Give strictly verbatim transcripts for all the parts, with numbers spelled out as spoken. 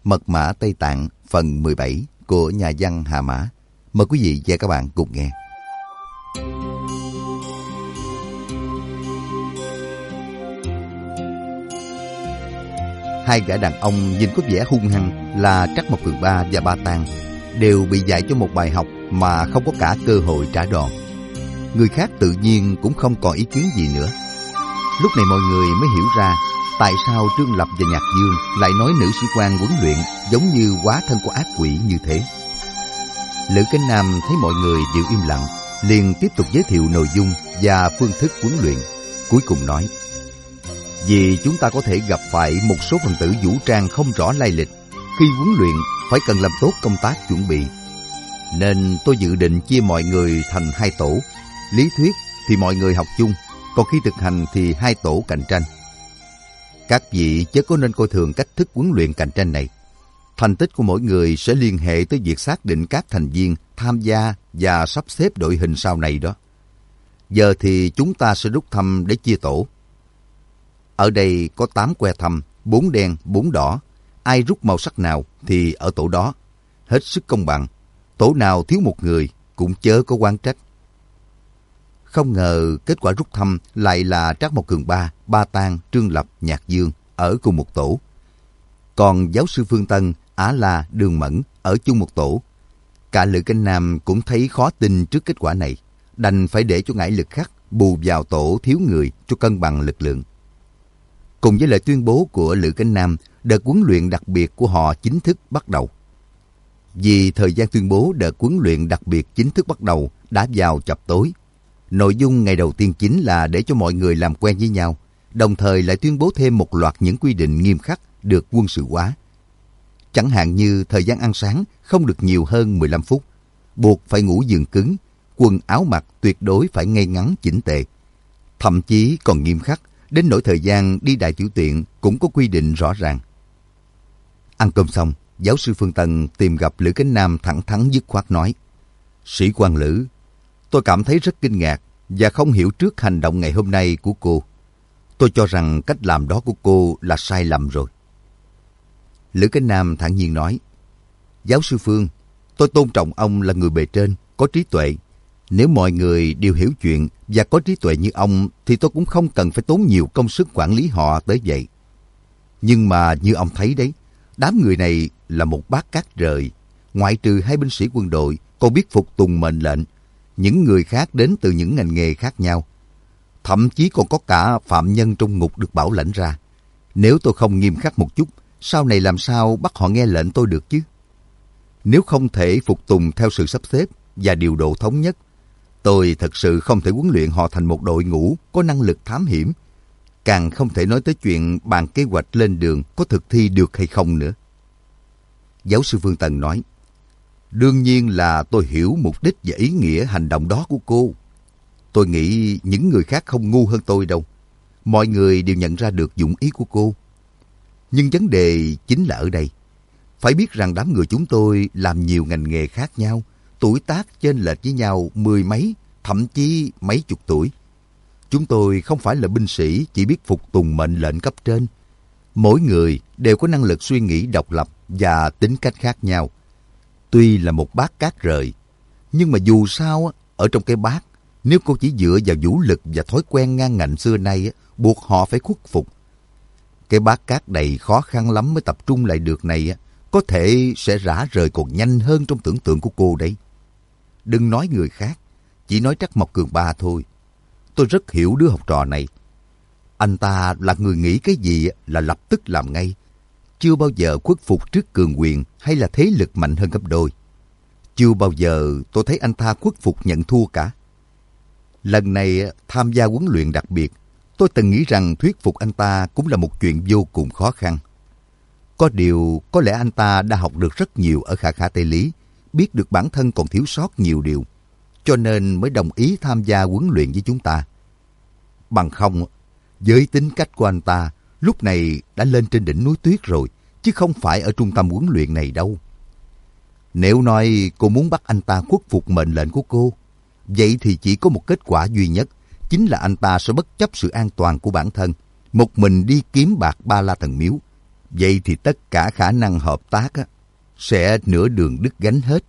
Mật mã Tây Tạng phần mười bảy của nhà văn Hà Mã. Mời quý vị và các bạn cùng nghe. Hai gã đàn ông nhìn có vẻ hung hăng là Trắc Mộc Cường Ba và Ba Tang đều bị dạy cho một bài học mà không có cả cơ hội trả đòn. Người khác tự nhiên cũng không còn ý kiến gì nữa. Lúc này mọi người mới hiểu ra tại sao Trương Lập và Nhạc Dương lại nói nữ sĩ quan huấn luyện giống như hóa thân của ác quỷ như thế. Lữ Cánh Nam thấy mọi người giữ im lặng, liền tiếp tục giới thiệu nội dung và phương thức huấn luyện. Cuối cùng nói: vì chúng ta có thể gặp phải một số phần tử vũ trang không rõ lai lịch, khi huấn luyện phải cần làm tốt công tác chuẩn bị. Nên tôi dự định chia mọi người thành hai tổ. Lý thuyết thì mọi người học chung, còn khi thực hành thì hai tổ cạnh tranh. Các vị chớ có nên coi thường cách thức huấn luyện cạnh tranh này. Thành tích của mỗi người sẽ liên hệ tới việc xác định các thành viên tham gia và sắp xếp đội hình sau này đó. Giờ thì chúng ta sẽ rút thăm để chia tổ. Ở đây có tám que thăm, bốn đen, bốn đỏ. Ai rút màu sắc nào thì ở tổ đó. Hết sức công bằng. Tổ nào thiếu một người cũng chớ có oán trách. Không ngờ kết quả rút thăm lại là Trác Mộc Cường Ba, Ba Tang, Trương Lập, Nhạc Dương ở cùng một tổ. Còn giáo sư Phương Tân, Á La, Đường Mẫn ở chung một tổ. Cả Lữ Cánh Nam cũng thấy khó tin trước kết quả này, đành phải để cho Ngải Lực Khắc bù vào tổ thiếu người cho cân bằng lực lượng. Cùng với lời tuyên bố của Lữ Cánh Nam, đợt huấn luyện đặc biệt của họ chính thức bắt đầu. Vì thời gian tuyên bố đợt huấn luyện đặc biệt chính thức bắt đầu đã vào chập tối. Nội dung ngày đầu tiên chính là để cho mọi người làm quen với nhau, đồng thời lại tuyên bố thêm một loạt những quy định nghiêm khắc được quân sự hóa. Chẳng hạn như thời gian ăn sáng không được nhiều hơn mười lăm phút, buộc phải ngủ giường cứng, quần áo mặc tuyệt đối phải ngay ngắn chỉnh tề. Thậm chí còn nghiêm khắc, đến nỗi thời gian đi đại tiểu tiện cũng có quy định rõ ràng. Ăn cơm xong, giáo sư Phương Tân tìm gặp Lữ Cánh Nam thẳng thắn dứt khoát nói: Sĩ quan Lữ, tôi cảm thấy rất kinh ngạc và không hiểu trước hành động ngày hôm nay của cô. Tôi cho rằng cách làm đó của cô là sai lầm rồi. Lữ Cánh Nam thản nhiên nói: Giáo sư Phương, tôi tôn trọng ông là người bề trên, có trí tuệ. Nếu mọi người đều hiểu chuyện và có trí tuệ như ông thì tôi cũng không cần phải tốn nhiều công sức quản lý họ tới vậy. Nhưng mà như ông thấy đấy, đám người này là một bát cát rời. Ngoại trừ hai binh sĩ quân đội còn biết phục tùng mệnh lệnh, những người khác đến từ những ngành nghề khác nhau. Thậm chí còn có cả phạm nhân trong ngục được bảo lãnh ra. Nếu tôi không nghiêm khắc một chút, sau này làm sao bắt họ nghe lệnh tôi được chứ? Nếu không thể phục tùng theo sự sắp xếp và điều độ thống nhất, tôi thật sự không thể huấn luyện họ thành một đội ngũ có năng lực thám hiểm. Càng không thể nói tới chuyện bàn kế hoạch lên đường có thực thi được hay không nữa. Giáo sư Phương Tân nói: Đương nhiên là tôi hiểu mục đích và ý nghĩa hành động đó của cô. Tôi nghĩ những người khác không ngu hơn tôi đâu. Mọi người đều nhận ra được dụng ý của cô. Nhưng vấn đề chính là ở đây. Phải biết rằng đám người chúng tôi làm nhiều ngành nghề khác nhau, tuổi tác chênh lệch với nhau mười mấy, thậm chí mấy chục tuổi. Chúng tôi không phải là binh sĩ chỉ biết phục tùng mệnh lệnh cấp trên. Mỗi người đều có năng lực suy nghĩ độc lập và tính cách khác nhau. Tuy là một bát cát rời, nhưng mà dù sao, ở trong cái bát, nếu cô chỉ dựa vào vũ lực và thói quen ngang ngạnh xưa nay, buộc họ phải khuất phục. Cái bát cát đầy khó khăn lắm mới tập trung lại được này, có thể sẽ rã rời còn nhanh hơn trong tưởng tượng của cô đấy. Đừng nói người khác, chỉ nói Trắc Mộc Cường Ba thôi. Tôi rất hiểu đứa học trò này. Anh ta là người nghĩ cái gì là lập tức làm ngay. Chưa bao giờ khuất phục trước cường quyền hay là thế lực mạnh hơn gấp đôi. Chưa bao giờ tôi thấy anh ta khuất phục nhận thua cả. Lần này tham gia huấn luyện đặc biệt, tôi từng nghĩ rằng thuyết phục anh ta cũng là một chuyện vô cùng khó khăn. Có điều, có lẽ anh ta đã học được rất nhiều ở Khả Khả Tây Lý, biết được bản thân còn thiếu sót nhiều điều, cho nên mới đồng ý tham gia huấn luyện với chúng ta. Bằng không, với tính cách của anh ta, lúc này đã lên trên đỉnh núi tuyết rồi, chứ không phải ở trung tâm huấn luyện này đâu. Nếu nói cô muốn bắt anh ta khuất phục mệnh lệnh của cô, vậy thì chỉ có một kết quả duy nhất, chính là anh ta sẽ bất chấp sự an toàn của bản thân, một mình đi kiếm bạc Ba La Thần Miếu, Vậy thì tất cả khả năng hợp tác á, sẽ nửa đường đứt gánh hết.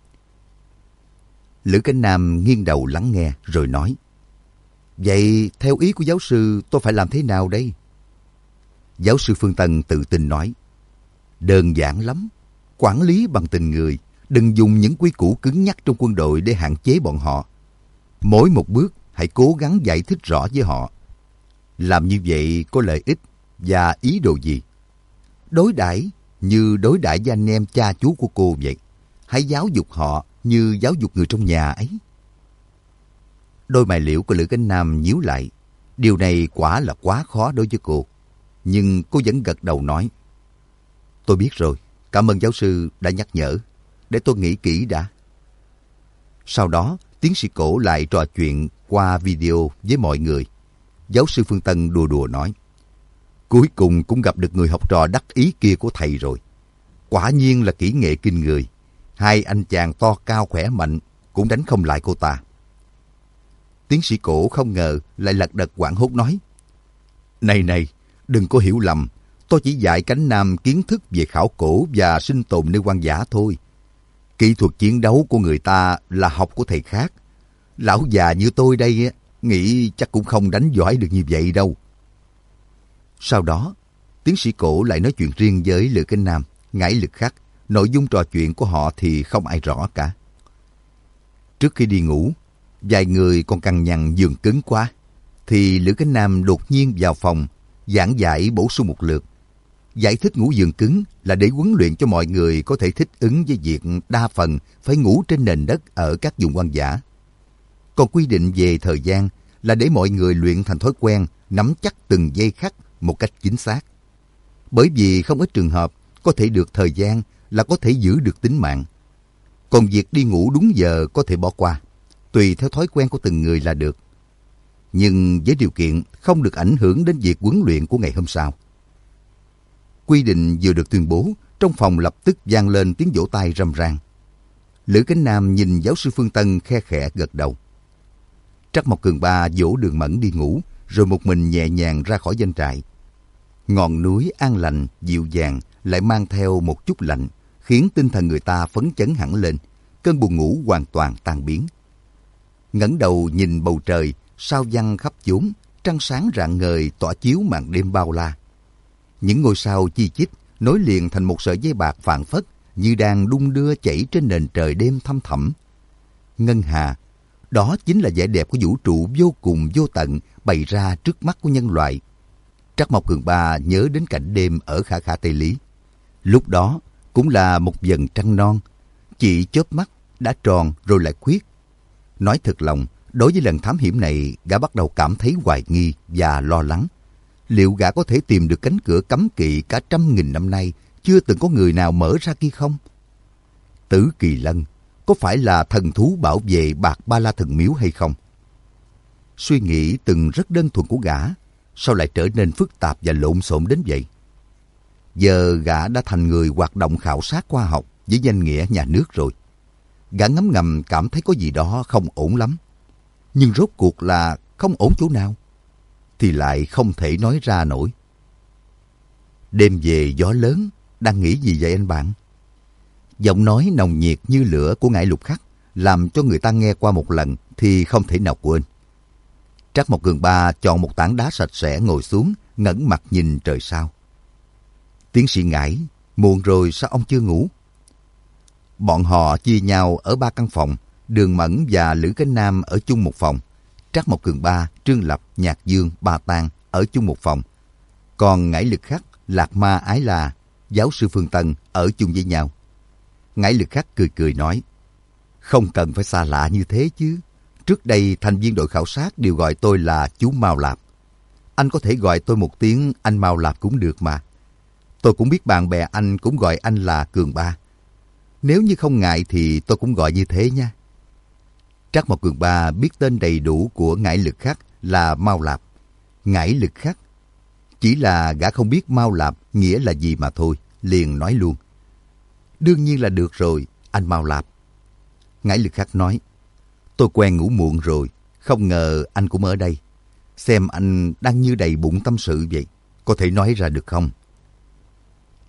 Lữ Cánh Nam nghiêng đầu lắng nghe rồi nói, vậy theo ý của giáo sư tôi phải làm thế nào đây? Giáo sư Phương Tân tự tin nói, đơn giản lắm. Quản lý bằng tình người, đừng dùng những quy củ cứng nhắc trong quân đội để hạn chế bọn họ. Mỗi một bước hãy cố gắng giải thích rõ với họ. Làm như vậy có lợi ích và ý đồ gì? Đối đãi như đối đãi với anh em cha chú của cô vậy. Hãy giáo dục họ như giáo dục người trong nhà ấy. Đôi mày liễu của Lữ Cánh Nam nhíu lại. Điều này quả là quá khó đối với cô. Nhưng cô vẫn gật đầu nói, tôi biết rồi, cảm ơn giáo sư đã nhắc nhở. Để tôi nghĩ kỹ đã. Sau đó, tiến sĩ Cổ lại trò chuyện qua video với mọi người. Giáo sư Phương Tân đùa đùa nói, cuối cùng cũng gặp được người học trò đắc ý kia của thầy rồi. Quả nhiên là kỹ nghệ kinh người. Hai anh chàng to cao khỏe mạnh cũng đánh không lại cô ta. Tiến sĩ Cổ không ngờ lại lật đật hoảng hốt nói, này này, đừng có hiểu lầm. Tôi chỉ dạy Cánh Nam kiến thức về khảo cổ và sinh tồn nơi hoang dã thôi. Kỹ thuật chiến đấu của người ta là học của thầy khác. Lão già như tôi đây nghĩ chắc cũng không đánh giỏi được như vậy đâu. Sau đó, tiến sĩ Cổ lại nói chuyện riêng với Lữ Cánh Nam, Ngải Lực Khắc. Nội dung trò chuyện của họ thì không ai rõ cả. Trước khi đi ngủ, vài người còn cằn nhằn giường cứng quá, thì Lữ Cánh Nam đột nhiên vào phòng, giảng giải bổ sung một lượt. Giải thích ngủ giường cứng là để huấn luyện cho mọi người có thể thích ứng với việc đa phần phải ngủ trên nền đất ở các vùng hoang dã. Còn quy định về thời gian là để mọi người luyện thành thói quen nắm chắc từng giây khắc một cách chính xác. Bởi vì không ít trường hợp có thể được thời gian là có thể giữ được tính mạng. Còn việc đi ngủ đúng giờ có thể bỏ qua, tùy theo thói quen của từng người là được. Nhưng với điều kiện không được ảnh hưởng đến việc huấn luyện của ngày hôm sau. Quy định vừa được tuyên bố, trong phòng lập tức vang lên tiếng vỗ tay râm ran. Lữ Cánh Nam nhìn giáo sư Phương Tân khe khẽ gật đầu. Trắc Mộc Cường Ba dỗ Đường Mẫn đi ngủ, rồi một mình nhẹ nhàng ra khỏi doanh trại. Ngọn núi an lành, dịu dàng, lại mang theo một chút lạnh, khiến tinh thần người ta phấn chấn hẳn lên, cơn buồn ngủ hoàn toàn tan biến. Ngẩng đầu nhìn bầu trời, sao văng khắp chốn, trăng sáng rạng ngời tỏa chiếu màn đêm bao la. Những ngôi sao chi chít nối liền thành một sợi dây bạc phảng phất, như đang đung đưa chảy trên nền trời đêm thăm thẳm. Ngân hà, đó chính là vẻ đẹp của vũ trụ vô cùng vô tận bày ra trước mắt của nhân loại. Trắc Mộc Cường Ba nhớ đến cảnh đêm ở Khả Khả Tây Lý. Lúc đó cũng là một vầng trăng non, chỉ chớp mắt đã tròn rồi lại khuyết. Nói thật lòng, đối với lần thám hiểm này, gã bắt đầu cảm thấy hoài nghi và lo lắng. Liệu gã có thể tìm được cánh cửa cấm kỵ cả trăm nghìn năm nay chưa từng có người nào mở ra kia không? Tử Kỳ Lân có phải là thần thú bảo vệ Bạc Ba La Thần Miếu hay không? Suy nghĩ từng rất đơn thuần của gã, sao lại trở nên phức tạp và lộn xộn đến vậy? Giờ gã đã thành người hoạt động khảo sát khoa học với danh nghĩa nhà nước rồi. Gã ngấm ngầm cảm thấy có gì đó không ổn lắm. Nhưng rốt cuộc là không ổn chỗ nào? Thì lại không thể nói ra nổi. Đêm về gió lớn, đang nghĩ gì vậy anh bạn? Giọng nói nồng nhiệt như lửa của Ngải Lục Khắc làm cho người ta nghe qua một lần thì không thể nào quên. Trắc Mộc Cường Ba chọn một tảng đá sạch sẽ ngồi xuống, ngẩng mặt nhìn trời sao. Tiến sĩ Ngải, muộn rồi sao ông chưa ngủ? Bọn họ chia nhau ở ba căn phòng, Đường Mẫn và Lữ Cánh Nam ở chung một phòng. Trắc Mộc Cường Ba, Trương Lập, Nhạc Dương, Ba Tang ở chung một phòng. Còn Ngải Lực Khắc, Lạc Ma Ái La, giáo sư Phương Tân ở chung với nhau. Ngải Lực Khắc cười cười nói, không cần phải xa lạ như thế chứ. Trước đây thành viên đội khảo sát đều gọi tôi là chú Mao Lạp. Anh có thể gọi tôi một tiếng anh Mao Lạp cũng được mà. Tôi cũng biết bạn bè anh cũng gọi anh là Cường Ba. Nếu như không ngại thì tôi cũng gọi như thế nha. Trắc Mộc Cường Ba biết tên đầy đủ của Ngải Lực Khắc là Mao Lạp. Ngải Lực Khắc chỉ là gã không biết Mao Lạp nghĩa là gì mà thôi, liền nói luôn. Đương nhiên là được rồi, anh Mao Lạp. Ngải Lực Khắc nói, tôi quen ngủ muộn rồi, không ngờ anh cũng ở đây. Xem anh đang như đầy bụng tâm sự vậy, có thể nói ra được không?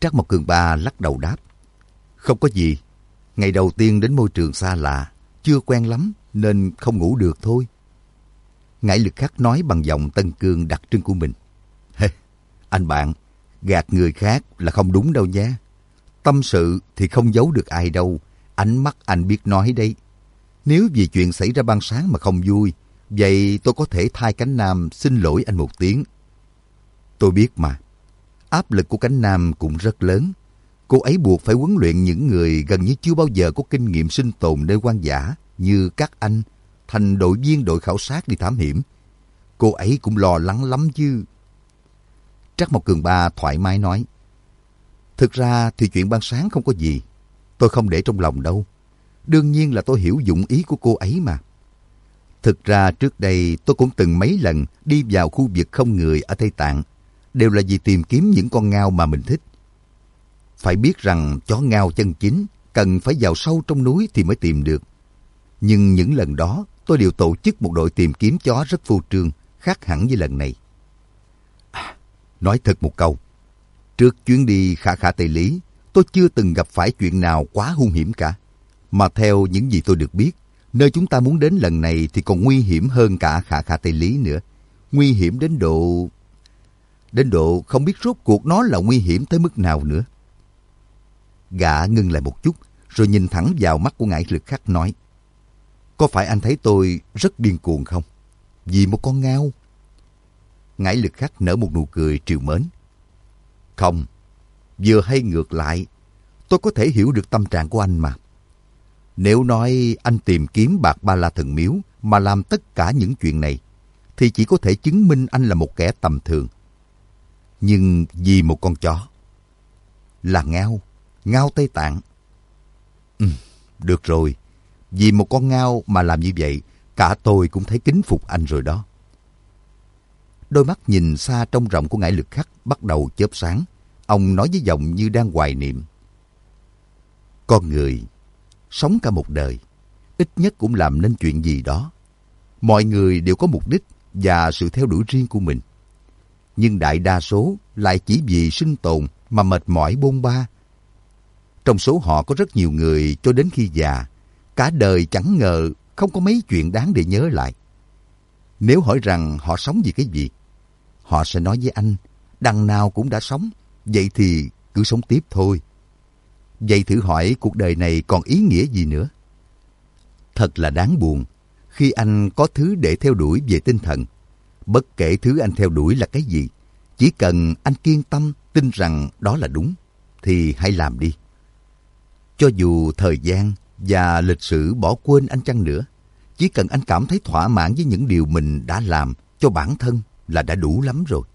Trác Mộc Cường Ba lắc đầu đáp. Không có gì. Ngày đầu tiên đến môi trường xa lạ, chưa quen lắm nên không ngủ được thôi. Ngải Lực Khắc nói bằng giọng Tân Cương đặc trưng của mình. Hey, anh bạn, gạt người khác là không đúng đâu nha. Tâm sự thì không giấu được ai đâu. Ánh mắt anh biết nói đấy. Nếu vì chuyện xảy ra ban sáng mà không vui, vậy tôi có thể thay Cánh Nam xin lỗi anh một tiếng. Tôi biết mà. Áp lực của Cánh Nam cũng rất lớn. Cô ấy buộc phải huấn luyện những người gần như chưa bao giờ có kinh nghiệm sinh tồn nơi hoang dã như các anh thành đội viên đội khảo sát đi thám hiểm. Cô ấy cũng lo lắng lắm chứ. Trác Mộc Cường Ba thoải mái nói. Thực ra thì chuyện ban sáng không có gì. Tôi không để trong lòng đâu. Đương nhiên là tôi hiểu dụng ý của cô ấy mà. Thực ra trước đây tôi cũng từng mấy lần đi vào khu vực không người ở Tây Tạng. Đều là vì tìm kiếm những con ngao mà mình thích. Phải biết rằng chó ngao chân chính cần phải vào sâu trong núi thì mới tìm được. Nhưng những lần đó tôi đều tổ chức một đội tìm kiếm chó rất phô trương, khác hẳn với lần này. À, nói thật một câu, trước chuyến đi Khả Khả Tây Lý, tôi chưa từng gặp phải chuyện nào quá hung hiểm cả. Mà theo những gì tôi được biết, nơi chúng ta muốn đến lần này thì còn nguy hiểm hơn cả Khả Khả Tây Lý nữa. Nguy hiểm đến độ... Đến độ không biết rốt cuộc nó là nguy hiểm tới mức nào nữa. Gã ngưng lại một chút, rồi nhìn thẳng vào mắt của Ngải Lực Khắc nói. Có phải anh thấy tôi rất điên cuồng không? Vì một con ngao. Ngải Lực Khắc nở một nụ cười trìu mến. Không, vừa hay ngược lại, tôi có thể hiểu được tâm trạng của anh mà. Nếu nói anh tìm kiếm Bạc Ba La Thần Miếu mà làm tất cả những chuyện này, thì chỉ có thể chứng minh anh là một kẻ tầm thường. Nhưng vì một con chó, là ngao, ngao Tây Tạng. Ừ, được rồi, vì một con ngao mà làm như vậy, cả tôi cũng thấy kính phục anh rồi đó. Đôi mắt nhìn xa trông rộng của Ngải Lực Khắc bắt đầu chớp sáng. Ông nói với giọng như đang hoài niệm. Con người sống cả một đời, ít nhất cũng làm nên chuyện gì đó. Mọi người đều có mục đích và sự theo đuổi riêng của mình. Nhưng đại đa số lại chỉ vì sinh tồn mà mệt mỏi bôn ba. Trong số họ có rất nhiều người cho đến khi già, cả đời chẳng ngờ không có mấy chuyện đáng để nhớ lại. Nếu hỏi rằng họ sống vì cái gì, họ sẽ nói với anh, đằng nào cũng đã sống, vậy thì cứ sống tiếp thôi. Vậy thử hỏi cuộc đời này còn ý nghĩa gì nữa? Thật là đáng buồn, khi anh có thứ để theo đuổi về tinh thần. Bất kể thứ anh theo đuổi là cái gì, chỉ cần anh kiên tâm tin rằng đó là đúng, thì hãy làm đi. Cho dù thời gian và lịch sử bỏ quên anh chăng nữa, chỉ cần anh cảm thấy thỏa mãn với những điều mình đã làm cho bản thân là đã đủ lắm rồi.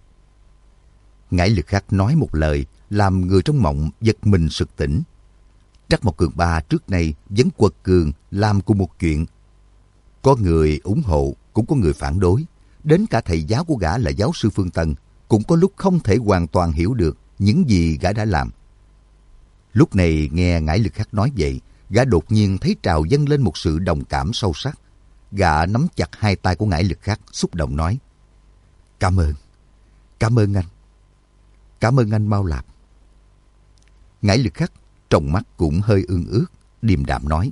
Ngải Lực Khắc nói một lời làm người trong mộng giật mình sực tỉnh. Trác Mộc Cường Ba trước nay vẫn quật cường làm cùng một chuyện. Có người ủng hộ, cũng có người phản đối. Đến cả thầy giáo của gã là giáo sư Phương Tân cũng có lúc không thể hoàn toàn hiểu được những gì gã đã làm. Lúc này nghe Ngải Lực Khắc nói vậy, gã đột nhiên thấy trào dâng lên một sự đồng cảm sâu sắc. Gã nắm chặt hai tay của Ngải Lực Khắc, xúc động nói. Cảm ơn, cảm ơn anh. Cảm ơn anh Mao Lạp. Ngải Lực Khắc trong mắt cũng hơi ương ướt, điềm đạm nói.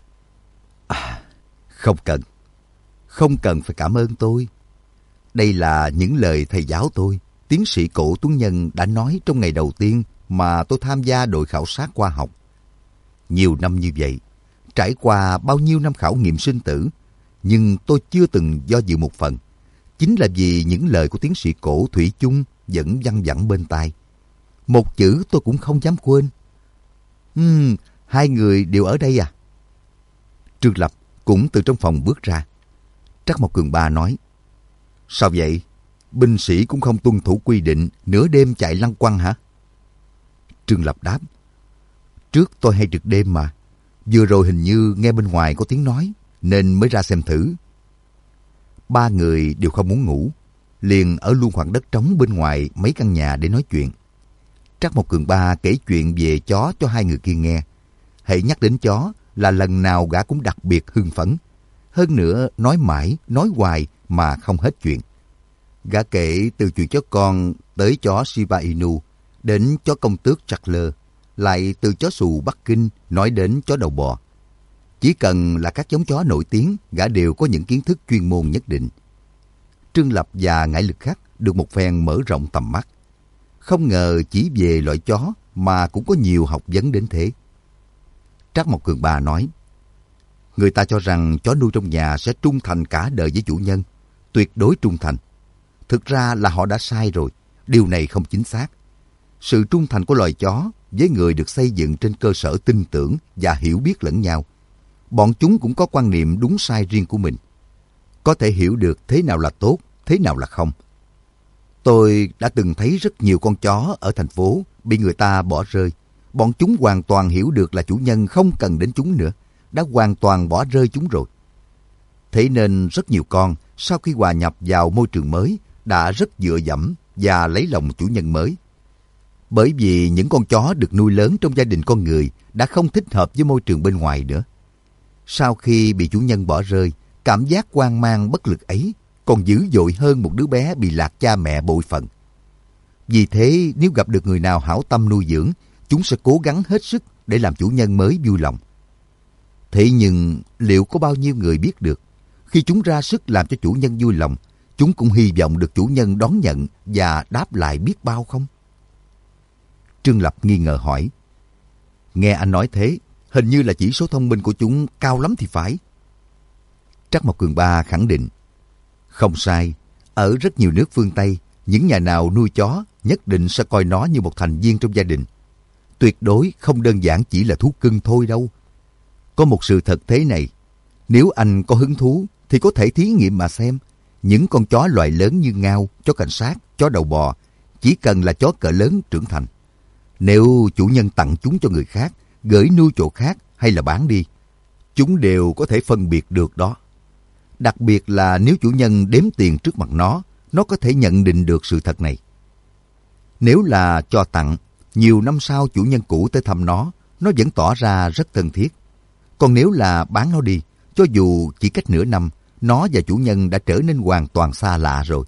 À, không cần, không cần phải cảm ơn tôi. Đây là những lời thầy giáo tôi, tiến sĩ Cổ Tuấn Nhân đã nói trong ngày đầu tiên mà tôi tham gia đội khảo sát khoa học. Nhiều năm như vậy, trải qua bao nhiêu năm khảo nghiệm sinh tử, nhưng tôi chưa từng do dự một phần. Chính là vì những lời của tiến sĩ Cổ thủy chung vẫn văng vẳng bên tai. Một chữ tôi cũng không dám quên. Ừm, hai người đều ở đây à? Trương Lập cũng từ trong phòng bước ra. Trác Mộc Cường Ba nói. Sao vậy? Binh sĩ cũng không tuân thủ quy định nửa đêm chạy lăng quăng hả? Trương Lập đáp. Trước tôi hay trực đêm mà. Vừa rồi hình như nghe bên ngoài có tiếng nói, nên mới ra xem thử. Ba người đều không muốn ngủ, liền ở luôn khoảng đất trống bên ngoài mấy căn nhà để nói chuyện. Trác Mộc Cường Ba kể chuyện về chó cho hai người kia nghe. Hễ nhắc đến chó là lần nào gã cũng đặc biệt hưng phấn. Hơn nữa nói mãi, nói hoài mà không hết chuyện. Gã kể từ chuyện chó con tới chó Shiba Inu, đến chó công tước Charles, lại từ chó xù Bắc Kinh nói đến chó đầu bò. Chỉ cần là các giống chó nổi tiếng, gã đều có những kiến thức chuyên môn nhất định. Trương Lập và Ngải Lực Khắc được một phen mở rộng tầm mắt. Không ngờ chỉ về loại chó mà cũng có nhiều học vấn đến thế. Trác Mộc Cường Ba nói, người ta cho rằng chó nuôi trong nhà sẽ trung thành cả đời với chủ nhân, tuyệt đối trung thành. Thực ra là họ đã sai rồi, điều này không chính xác. Sự trung thành của loài chó với người được xây dựng trên cơ sở tin tưởng và hiểu biết lẫn nhau. Bọn chúng cũng có quan niệm đúng sai riêng của mình. Có thể hiểu được thế nào là tốt, thế nào là không. Tôi đã từng thấy rất nhiều con chó ở thành phố bị người ta bỏ rơi. Bọn chúng hoàn toàn hiểu được là chủ nhân không cần đến chúng nữa, đã hoàn toàn bỏ rơi chúng rồi. Thế nên rất nhiều con sau khi hòa nhập vào môi trường mới đã rất dựa dẫm và lấy lòng chủ nhân mới. Bởi vì những con chó được nuôi lớn trong gia đình con người đã không thích hợp với môi trường bên ngoài nữa. Sau khi bị chủ nhân bỏ rơi, cảm giác hoang mang bất lực ấy còn dữ dội hơn một đứa bé bị lạc cha mẹ bội phận. Vì thế, nếu gặp được người nào hảo tâm nuôi dưỡng, chúng sẽ cố gắng hết sức để làm chủ nhân mới vui lòng. Thế nhưng, liệu có bao nhiêu người biết được, khi chúng ra sức làm cho chủ nhân vui lòng, chúng cũng hy vọng được chủ nhân đón nhận và đáp lại biết bao không? Trương Lập nghi ngờ hỏi, nghe anh nói thế, hình như là chỉ số thông minh của chúng cao lắm thì phải. Trác Mộc Cường Ba khẳng định, không sai, ở rất nhiều nước phương Tây, những nhà nào nuôi chó nhất định sẽ coi nó như một thành viên trong gia đình. Tuyệt đối không đơn giản chỉ là thú cưng thôi đâu. Có một sự thật thế này, nếu anh có hứng thú thì có thể thí nghiệm mà xem. Những con chó loại lớn như ngao, chó cảnh sát, chó đầu bò, chỉ cần là chó cỡ lớn trưởng thành. Nếu chủ nhân tặng chúng cho người khác, gửi nuôi chỗ khác hay là bán đi, chúng đều có thể phân biệt được đó. Đặc biệt là nếu chủ nhân đếm tiền trước mặt nó, nó có thể nhận định được sự thật này. Nếu là cho tặng, nhiều năm sau chủ nhân cũ tới thăm nó, nó vẫn tỏ ra rất thân thiết. Còn nếu là bán nó đi, cho dù chỉ cách nửa năm, nó và chủ nhân đã trở nên hoàn toàn xa lạ rồi.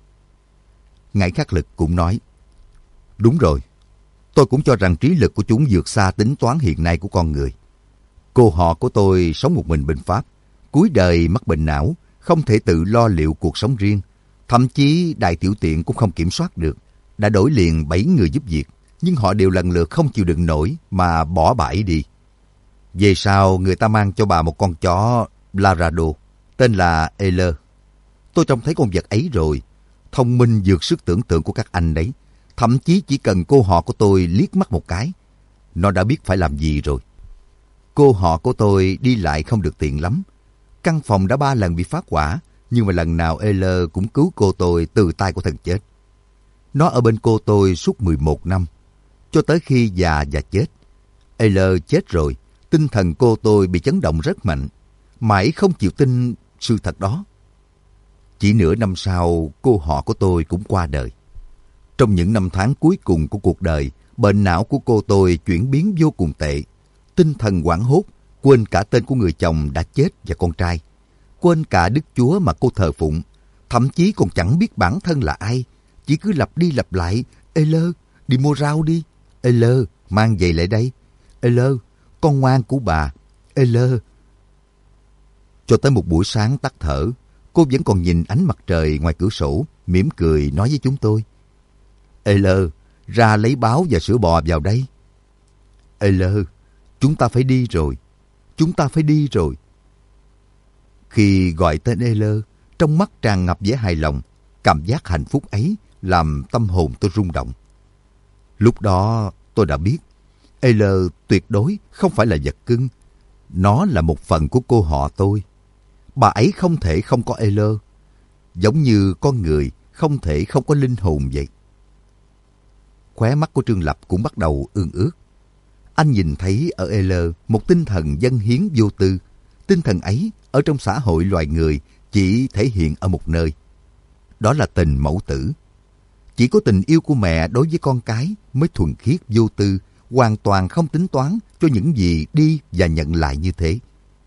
Ngải Khắc Lực cũng nói, đúng rồi, tôi cũng cho rằng trí lực của chúng vượt xa tính toán hiện nay của con người. Cô họ của tôi sống một mình bên Pháp, cuối đời mắc bệnh não, không thể tự lo liệu cuộc sống riêng, thậm chí đại tiểu tiện cũng không kiểm soát được. Đã đổi liền bảy người giúp việc, nhưng họ đều lần lượt không chịu đựng nổi mà bỏ bãi đi. Về sau, người ta mang cho bà một con chó Labrador, tên là Eller. Tôi trông thấy con vật ấy rồi, thông minh vượt sức tưởng tượng của các anh đấy. Thậm chí chỉ cần cô họ của tôi liếc mắt một cái, nó đã biết phải làm gì rồi. Cô họ của tôi đi lại không được tiện lắm. Căn phòng đã ba lần bị phát hỏa, nhưng mà lần nào Eller cũng cứu cô tôi từ tay của thần chết. Nó ở bên cô tôi suốt mười một năm, cho tới khi già và chết. Eller chết rồi, tinh thần cô tôi bị chấn động rất mạnh, mãi không chịu tin sự thật đó. Chỉ nửa năm sau, cô họ của tôi cũng qua đời. Trong những năm tháng cuối cùng của cuộc đời, bệnh não của cô tôi chuyển biến vô cùng tệ. Tinh thần hoảng hốt, quên cả tên của người chồng đã chết và con trai. Quên cả Đức Chúa mà cô thờ phụng. Thậm chí còn chẳng biết bản thân là ai. Chỉ cứ lặp đi lặp lại, Eller, đi mua rau đi. Eller, mang giày lại đây. Eller, con ngoan của bà. Eller. Cho tới một buổi sáng tắt thở, cô vẫn còn nhìn ánh mặt trời ngoài cửa sổ, mỉm cười nói với chúng tôi, Eller, ra lấy báo và sữa bò vào đây. Eller, chúng ta phải đi rồi. Chúng ta phải đi rồi. Khi gọi tên Eller, trong mắt tràn ngập vẻ hài lòng, cảm giác hạnh phúc ấy làm tâm hồn tôi rung động. Lúc đó tôi đã biết, Eller tuyệt đối không phải là vật cưng. Nó là một phần của cô họ tôi. Bà ấy không thể không có Eller, giống như con người không thể không có linh hồn vậy. Khóe mắt của Trương Lập cũng bắt đầu ương ướt. Anh nhìn thấy ở Eller một tinh thần dâng hiến vô tư. Tinh thần ấy ở trong xã hội loài người chỉ thể hiện ở một nơi. Đó là tình mẫu tử. Chỉ có tình yêu của mẹ đối với con cái mới thuần khiết vô tư, hoàn toàn không tính toán cho những gì đi và nhận lại như thế.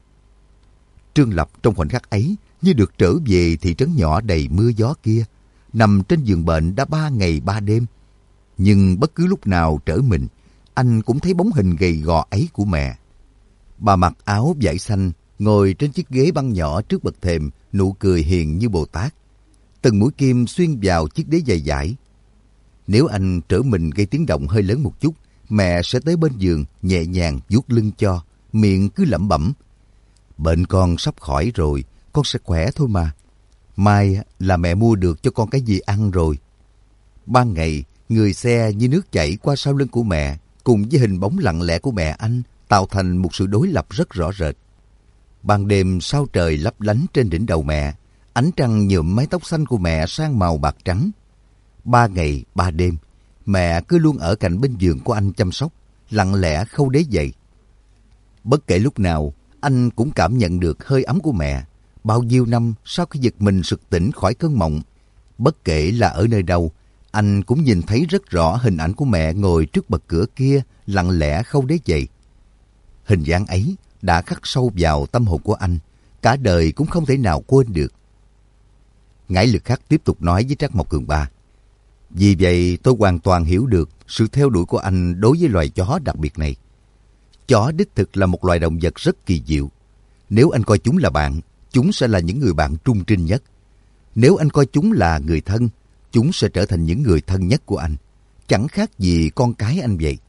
Trương Lập trong khoảnh khắc ấy như được trở về thị trấn nhỏ đầy mưa gió kia, nằm trên giường bệnh đã ba ngày ba đêm. Nhưng bất cứ lúc nào trở mình, anh cũng thấy bóng hình gầy gò ấy của mẹ. Bà mặc áo vải xanh, ngồi trên chiếc ghế băng nhỏ trước bậc thềm, nụ cười hiền như Bồ Tát. Từng mũi kim xuyên vào chiếc đế dày dải. Nếu anh trở mình gây tiếng động hơi lớn một chút, mẹ sẽ tới bên giường nhẹ nhàng vuốt lưng cho, miệng cứ lẩm bẩm: bệnh con sắp khỏi rồi, con sẽ khỏe thôi mà. Mai là mẹ mua được cho con cái gì ăn rồi. Ban ngày, người xe như nước chảy qua sau lưng của mẹ, cùng với hình bóng lặng lẽ của mẹ anh, tạo thành một sự đối lập rất rõ rệt. Ban đêm sao trời lấp lánh trên đỉnh đầu mẹ, ánh trăng nhuộm mái tóc xanh của mẹ sang màu bạc trắng. Ba ngày, ba đêm, mẹ cứ luôn ở cạnh bên giường của anh chăm sóc, lặng lẽ khâu đế giày. Bất kể lúc nào, anh cũng cảm nhận được hơi ấm của mẹ. Bao nhiêu năm sau khi giật mình sực tỉnh khỏi cơn mộng, bất kể là ở nơi đâu, anh cũng nhìn thấy rất rõ hình ảnh của mẹ ngồi trước bậc cửa kia, lặng lẽ khâu đế giày. Hình dáng ấy đã khắc sâu vào tâm hồn của anh, cả đời cũng không thể nào quên được. Ngải Lực Khắc tiếp tục nói với Trác Mộc Cường Ba: vì vậy tôi hoàn toàn hiểu được sự theo đuổi của anh đối với loài chó đặc biệt này. Chó đích thực là một loài động vật rất kỳ diệu. Nếu anh coi chúng là bạn, chúng sẽ là những người bạn trung trinh nhất. Nếu anh coi chúng là người thân, chúng sẽ trở thành những người thân nhất của anh. Chẳng khác gì con cái anh vậy.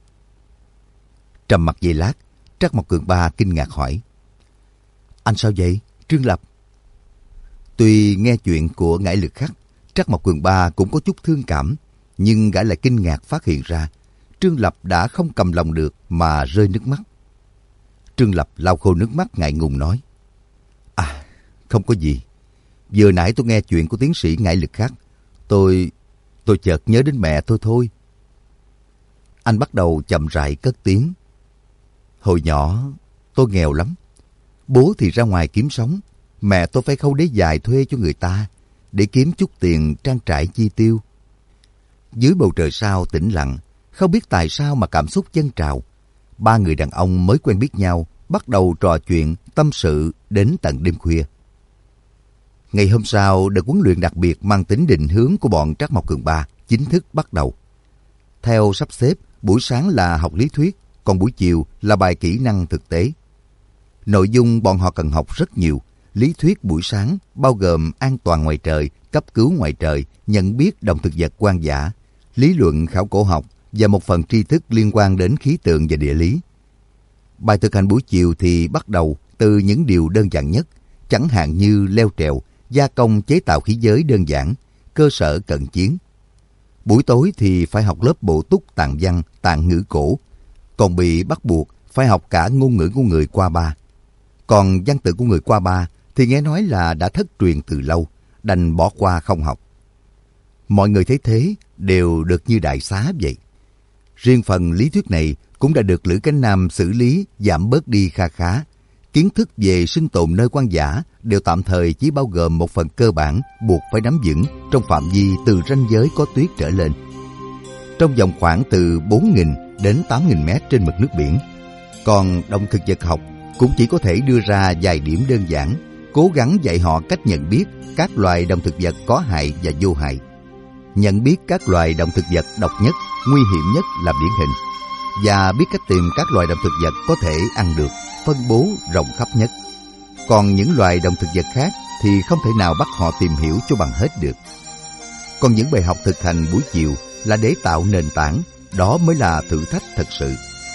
Trầm mặc giây lát, Trác Mộc Cường Ba kinh ngạc hỏi: anh sao vậy, Trương Lập? Tuy nghe chuyện của Ngải Lực Khắc, Trác Mộc Cường Ba cũng có chút thương cảm, nhưng gã lại kinh ngạc phát hiện ra Trương Lập đã không cầm lòng được mà rơi nước mắt. Trương Lập lau khô nước mắt ngại ngùng nói: à, không có gì. Vừa nãy tôi nghe chuyện của tiến sĩ Ngải Lực Khắc, tôi tôi chợt nhớ đến mẹ tôi thôi. Anh bắt đầu chậm rãi cất tiếng: hồi nhỏ tôi nghèo lắm. Bố thì ra ngoài kiếm sống, mẹ tôi phải khâu đế dài thuê cho người ta để kiếm chút tiền trang trải chi tiêu. Dưới bầu trời sao tĩnh lặng, không biết tại sao mà cảm xúc dâng trào. Ba người đàn ông mới quen biết nhau bắt đầu trò chuyện, tâm sự đến tận đêm khuya. Ngày hôm sau, đợt huấn luyện đặc biệt mang tính định hướng của bọn Trác Mộc Cường Ba chính thức bắt đầu. Theo sắp xếp, buổi sáng là học lý thuyết, còn buổi chiều là bài kỹ năng thực tế. Nội dung bọn họ cần học rất nhiều. Lý thuyết buổi sáng bao gồm an toàn ngoài trời, cấp cứu ngoài trời, nhận biết động thực vật hoang dã, lý luận khảo cổ học và một phần tri thức liên quan đến khí tượng và địa lý. Bài thực hành buổi chiều thì bắt đầu từ những điều đơn giản nhất, chẳng hạn như leo trèo, gia công chế tạo khí giới đơn giản, cơ sở cận chiến. Buổi tối thì phải học lớp bổ túc tạng văn, tạng ngữ cổ, còn bị bắt buộc phải học cả ngôn ngữ của người Qua Ba. Còn văn tự của người Qua Ba thì nghe nói là đã thất truyền từ lâu, đành bỏ qua không học. Mọi người thấy thế đều được như đại xá vậy. Riêng phần lý thuyết này cũng đã được Lữ Cánh Nam xử lý giảm bớt đi kha khá. Kiến thức về sinh tồn nơi hoang dã đều tạm thời chỉ bao gồm một phần cơ bản buộc phải nắm vững trong phạm vi từ ranh giới có tuyết trở lên. Trong vòng khoảng từ bốn nghìn đến tám nghìn mét trên mực nước biển. Còn động thực vật học cũng chỉ có thể đưa ra vài điểm đơn giản, cố gắng dạy họ cách nhận biết các loài động thực vật có hại và vô hại. Nhận biết các loài động thực vật độc nhất, nguy hiểm nhất là điển hình, và biết cách tìm các loài động thực vật có thể ăn được, phân bố rộng khắp nhất. Còn những loài động thực vật khác thì không thể nào bắt họ tìm hiểu cho bằng hết được. Còn những bài học thực hành buổi chiều là để tạo nền tảng, đó mới là thử thách thật sự.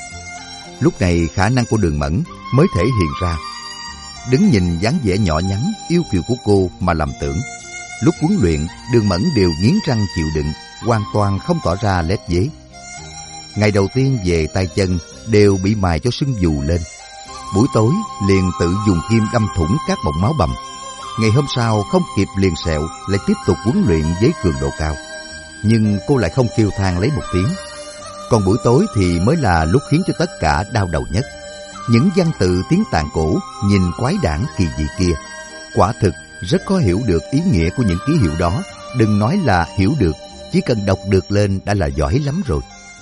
Lúc này khả năng của Đường Mẫn mới thể hiện ra. Đứng nhìn dáng vẻ nhỏ nhắn, yêu kiều của cô mà lầm tưởng. Lúc huấn luyện, Đường Mẫn đều nghiến răng chịu đựng, hoàn toàn không tỏ ra lép vế. Ngày đầu tiên về tay chân đều bị mài cho sưng vù lên. Buổi tối liền tự dùng kim đâm thủng các bọng máu bầm. Ngày hôm sau không kịp liền sẹo, lại tiếp tục huấn luyện với cường độ cao. Nhưng cô lại không kêu than lấy một tiếng. Còn buổi tối thì mới là lúc khiến cho tất cả đau đầu nhất. Những văn tự tiếng Tạng cổ nhìn quái đản kỳ dị kia, quả thực rất khó hiểu được ý nghĩa của những ký hiệu đó. Đừng nói là hiểu được, chỉ cần đọc được lên đã là giỏi lắm rồi.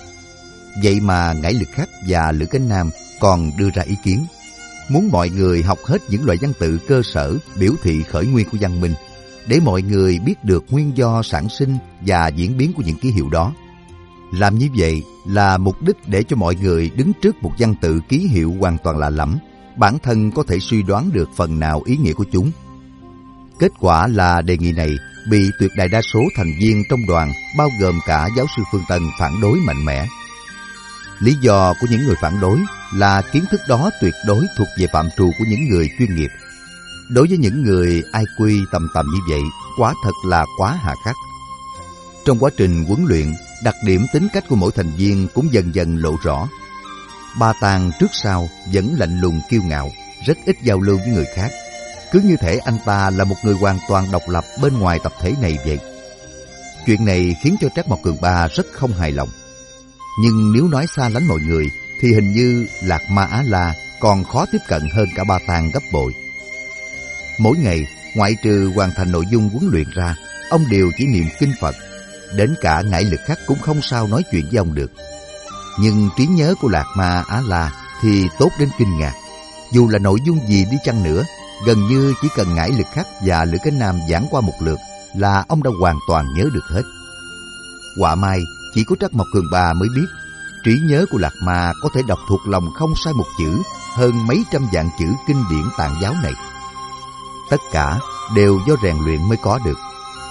Vậy mà Ngải Lực Khắc và Lữ Cánh Nam còn đưa ra ý kiến, muốn mọi người học hết những loại văn tự cơ sở biểu thị khởi nguyên của văn minh, để mọi người biết được nguyên do sản sinh và diễn biến của những ký hiệu đó. Làm như vậy là mục đích để cho mọi người đứng trước một văn tự ký hiệu hoàn toàn lạ lẫm, bản thân có thể suy đoán được phần nào ý nghĩa của chúng. Kết quả là đề nghị này bị tuyệt đại đa số thành viên trong đoàn, bao gồm cả giáo sư Phương Tân, phản đối mạnh mẽ. Lý do của những người phản đối là kiến thức đó tuyệt đối thuộc về phạm trù của những người chuyên nghiệp. Đối với những người i kiu tầm tầm như vậy, quả thật là quá hà khắc. Trong quá trình huấn luyện, đặc điểm tính cách của mỗi thành viên cũng dần dần lộ rõ. Ba Tàng trước sau vẫn lạnh lùng kiêu ngạo, rất ít giao lưu với người khác. Cứ như thể anh ta là một người hoàn toàn độc lập bên ngoài tập thể này vậy. Chuyện này khiến cho Trác Mộc Cường Ba rất không hài lòng. Nhưng nếu nói xa lánh mọi người, thì hình như Lạc Ma Á La còn khó tiếp cận hơn cả Ba Tàng gấp bội. Mỗi ngày, ngoại trừ hoàn thành nội dung huấn luyện ra, ông đều chỉ niệm kinh Phật. Đến cả ngải lực khắc cũng không sao nói chuyện với ông được. Nhưng trí nhớ của Lạc Ma Á La thì tốt đến kinh ngạc. Dù là nội dung gì đi chăng nữa, gần như chỉ cần ngải lực khắc và Lữ Cánh Nam giảng qua một lượt là ông đã hoàn toàn nhớ được hết. Họa mai chỉ có Trác Mộc Cường Ba mới biết, trí nhớ của Lạc Ma có thể đọc thuộc lòng không sai một chữ hơn mấy trăm vạn chữ kinh điển Tạng giáo này. Tất cả đều do rèn luyện mới có được.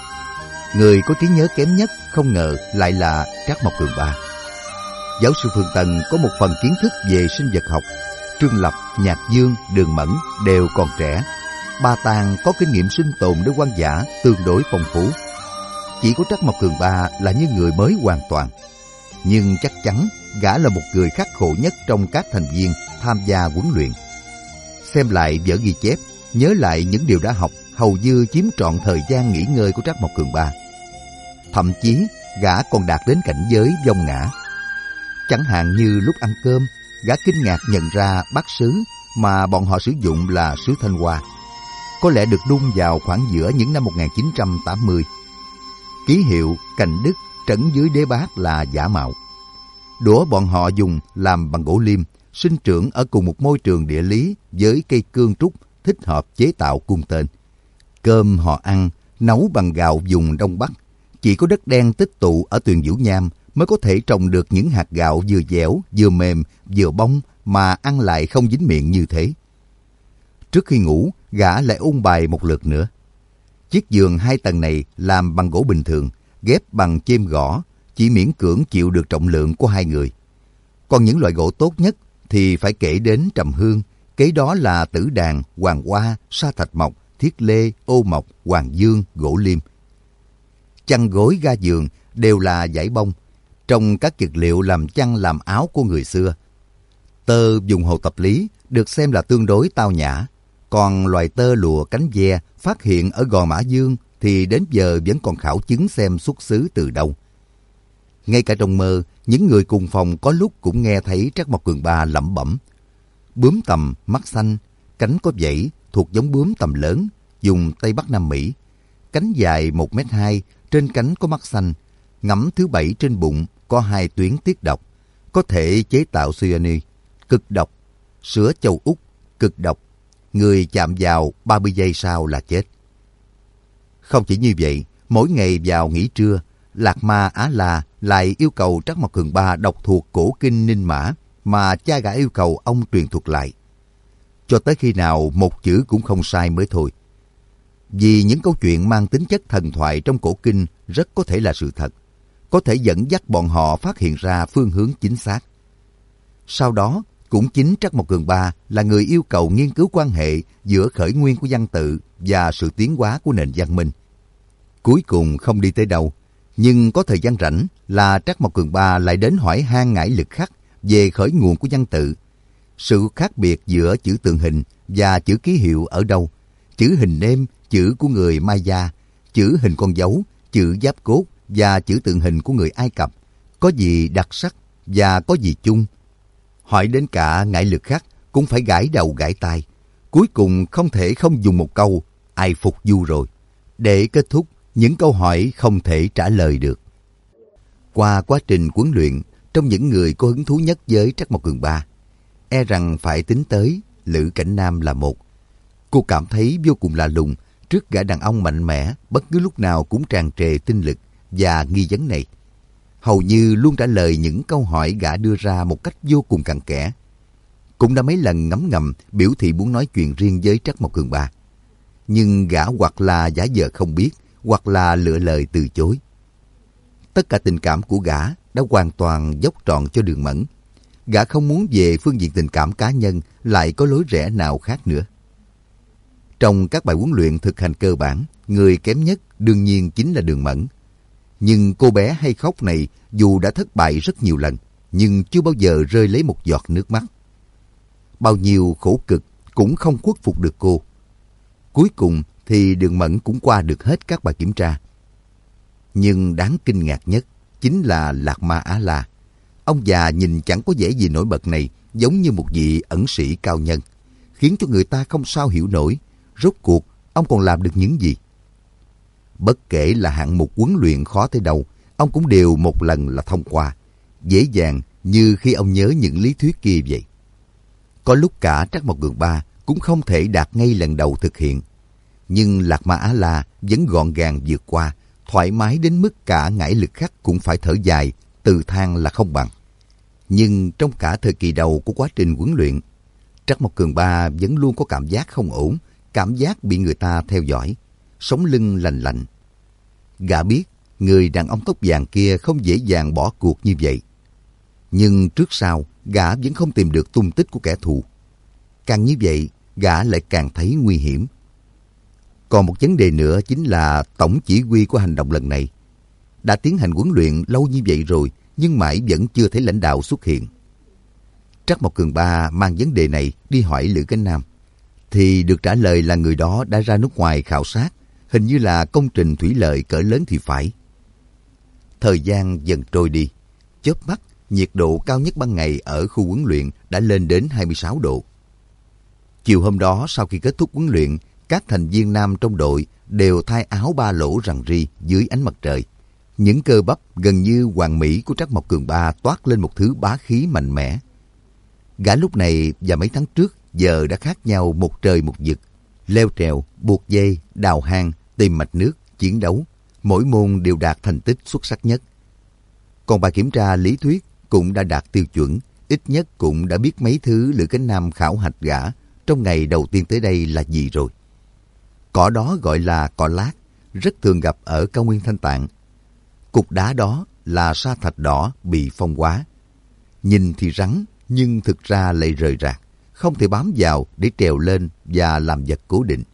Người có trí nhớ kém nhất không ngờ lại là Trác Mộc Cường Ba. Giáo sư Phương Tân có một phần kiến thức về sinh vật học. Trương Lập, Nhạc Dương, Đường Mẫn đều còn trẻ. Ba Tàng có kinh nghiệm sinh tồn nơi hoang dã tương đối phong phú. Chỉ có Trác Mộc Cường Ba là như người mới hoàn toàn. Nhưng chắc chắn gã là một người khắc khổ nhất trong các thành viên tham gia huấn luyện. Xem lại vở ghi chép, nhớ lại những điều đã học, hầu như chiếm trọn thời gian nghỉ ngơi của Trác Mộc Cường Ba. Thậm chí gã còn đạt đến cảnh giới vong ngã. Chẳng hạn như lúc ăn cơm, gã kinh ngạc nhận ra bát sứ mà bọn họ sử dụng là sứ Thanh Hoa, có lẽ được đun vào khoảng giữa những năm một nghìn chín trăm tám mươi. Ký hiệu cành đức trấn dưới đế bát là giả mạo. Đũa bọn họ dùng làm bằng gỗ liêm, sinh trưởng ở cùng một môi trường địa lý với cây cương trúc, thích hợp chế tạo cung tên. Cơm họ ăn nấu bằng gạo vùng Đông Bắc, chỉ có đất đen tích tụ ở Tuyền Vũ Nham mới có thể trồng được những hạt gạo vừa dẻo, vừa mềm, vừa bông mà ăn lại không dính miệng như thế. Trước khi ngủ, gã lại ôn bài một lượt nữa. Chiếc giường hai tầng này làm bằng gỗ bình thường, ghép bằng chêm gõ, chỉ miễn cưỡng chịu được trọng lượng của hai người. Còn những loại gỗ tốt nhất thì phải kể đến trầm hương, kế đó là tử đàn, hoàng hoa, sa thạch mộc, thiết lê, ô mộc, hoàng dương, gỗ liêm. Chăn gối ga giường đều là vải bông, trong các vật liệu làm chăn làm áo của người xưa. Tơ dùng Hồ Tập Lý được xem là tương đối tao nhã, còn loài tơ lụa cánh ve phát hiện ở Gò Mã Dương thì đến giờ vẫn còn khảo chứng xem xuất xứ từ đâu. Ngay cả trong mơ, những người cùng phòng có lúc cũng nghe thấy Trác Mộc Cường Ba lẩm bẩm. Bướm tầm, mắt xanh, cánh có vảy, thuộc giống bướm tầm lớn, dùng Tây Bắc Nam Mỹ. Cánh dài một mét hai, trên cánh có mắt xanh, ngẫm thứ bảy trên bụng có hai tuyến tiết độc, có thể chế tạo cyanide, cực độc. Sữa châu Úc, cực độc. Người chạm vào ba mươi giây sau là chết. Không chỉ như vậy, mỗi ngày vào nghỉ trưa, Lạc Ma Á La lại yêu cầu Trác Mộc Cường Ba đọc thuộc cổ kinh Ninh Mã mà cha gã yêu cầu ông truyền thuật lại. Cho tới khi nào một chữ cũng không sai mới thôi. Vì những câu chuyện mang tính chất thần thoại trong cổ kinh rất có thể là sự thật, có thể dẫn dắt bọn họ phát hiện ra phương hướng chính xác. Sau đó, cũng chính Trác Mộc Cường Ba là người yêu cầu nghiên cứu quan hệ giữa khởi nguyên của văn tự và sự tiến hóa của nền văn minh. Cuối cùng không đi tới đâu, nhưng có thời gian rảnh là Trác Mộc Cường Ba lại đến hỏi han ngải lực khắc về khởi nguồn của văn tự. Sự khác biệt giữa chữ tượng hình và chữ ký hiệu ở đâu? Chữ hình nêm, chữ của người Maya, chữ hình con dấu, chữ giáp cốt và chữ tượng hình của người Ai Cập có gì đặc sắc và có gì chung? Hỏi đến cả ngải lực khắc cũng phải gãi đầu gãi tai. Cuối cùng không thể không dùng một câu ai phục du rồi để kết thúc những câu hỏi không thể trả lời được. Qua quá trình huấn luyện, trong những người có hứng thú nhất với Trác Mộc Cường Ba, e rằng phải tính tới Lữ Cảnh Nam là một. Cô cảm thấy vô cùng lạ lùng trước gã đàn ông mạnh mẽ, bất cứ lúc nào cũng tràn trề tinh lực và nghi vấn này. hầu như luôn trả lời những câu hỏi gã đưa ra một cách vô cùng cặn kẽ. Cũng đã mấy lần ngấm ngầm biểu thị muốn nói chuyện riêng với Trắc Mộc Cường Ba. Nhưng gã hoặc là giả vờ không biết, hoặc là lựa lời từ chối. Tất cả tình cảm của gã đã hoàn toàn dốc trọn cho Đường Mẫn. Gã không muốn về phương diện tình cảm cá nhân lại có lối rẽ nào khác nữa. Trong các bài huấn luyện thực hành cơ bản, người kém nhất đương nhiên chính là Đường Mẫn. Nhưng cô bé hay khóc này dù đã thất bại rất nhiều lần, nhưng chưa bao giờ rơi lấy một giọt nước mắt. Bao nhiêu khổ cực cũng không khuất phục được cô. Cuối cùng thì Đường Mẫn cũng qua được hết các bài kiểm tra. Nhưng đáng kinh ngạc nhất chính là Lạc Ma Á La. Ông già nhìn chẳng có vẻ gì nổi bật này giống như một vị ẩn sĩ cao nhân, khiến cho người ta không sao hiểu nổi rốt cuộc ông còn làm được những gì. Bất kể là hạng mục huấn luyện khó tới đâu, ông cũng đều một lần là thông qua, dễ dàng như khi ông nhớ những lý thuyết kia vậy. Có lúc cả Trắc Mộc Cường Ba cũng không thể đạt ngay lần đầu thực hiện, nhưng Lạc Ma Á La vẫn gọn gàng vượt qua, thoải mái đến mức cả ngải lực khắc cũng phải thở dài, từ than là không bằng. Nhưng trong cả thời kỳ đầu của quá trình huấn luyện, Trắc Mộc Cường Ba vẫn luôn có cảm giác không ổn, cảm giác bị người ta theo dõi, sống lưng lành lạnh. Gã biết người đàn ông tóc vàng kia không dễ dàng bỏ cuộc như vậy. Nhưng trước sau, gã vẫn không tìm được tung tích của kẻ thù. Càng như vậy, gã lại càng thấy nguy hiểm. Còn một vấn đề nữa chính là tổng chỉ huy của hành động lần này. Đã tiến hành huấn luyện lâu như vậy rồi, nhưng mãi vẫn chưa thấy lãnh đạo xuất hiện. Trắc Mộc Cường Ba mang vấn đề này đi hỏi Lữ Cánh Nam, thì được trả lời là người đó đã ra nước ngoài khảo sát, hình như là công trình thủy lợi cỡ lớn thì phải. Thời gian dần trôi đi, chớp mắt, nhiệt độ cao nhất ban ngày ở khu huấn luyện đã lên đến hai mươi sáu độ. Chiều hôm đó sau khi kết thúc huấn luyện, các thành viên nam trong đội đều thay áo ba lỗ rằn ri dưới ánh mặt trời. Những cơ bắp gần như hoàn mỹ của Trắc Mộc Cường Ba toát lên một thứ bá khí mạnh mẽ. Gã lúc này và mấy tháng trước giờ đã khác nhau một trời một vực. Leo trèo, buộc dây, đào hang, tìm mạch nước, chiến đấu, mỗi môn đều đạt thành tích xuất sắc nhất. Còn bài kiểm tra lý thuyết cũng đã đạt tiêu chuẩn, ít nhất cũng đã biết mấy thứ Lữ Cánh Nam khảo hạch gã trong ngày đầu tiên tới đây là gì rồi. Cỏ đó gọi là cỏ lát, rất thường gặp ở cao nguyên Thanh Tạng. Cục đá đó là sa thạch đỏ bị phong hóa. Nhìn thì rắn, nhưng thực ra lại rời rạc, không thể bám vào để trèo lên và làm vật cố định.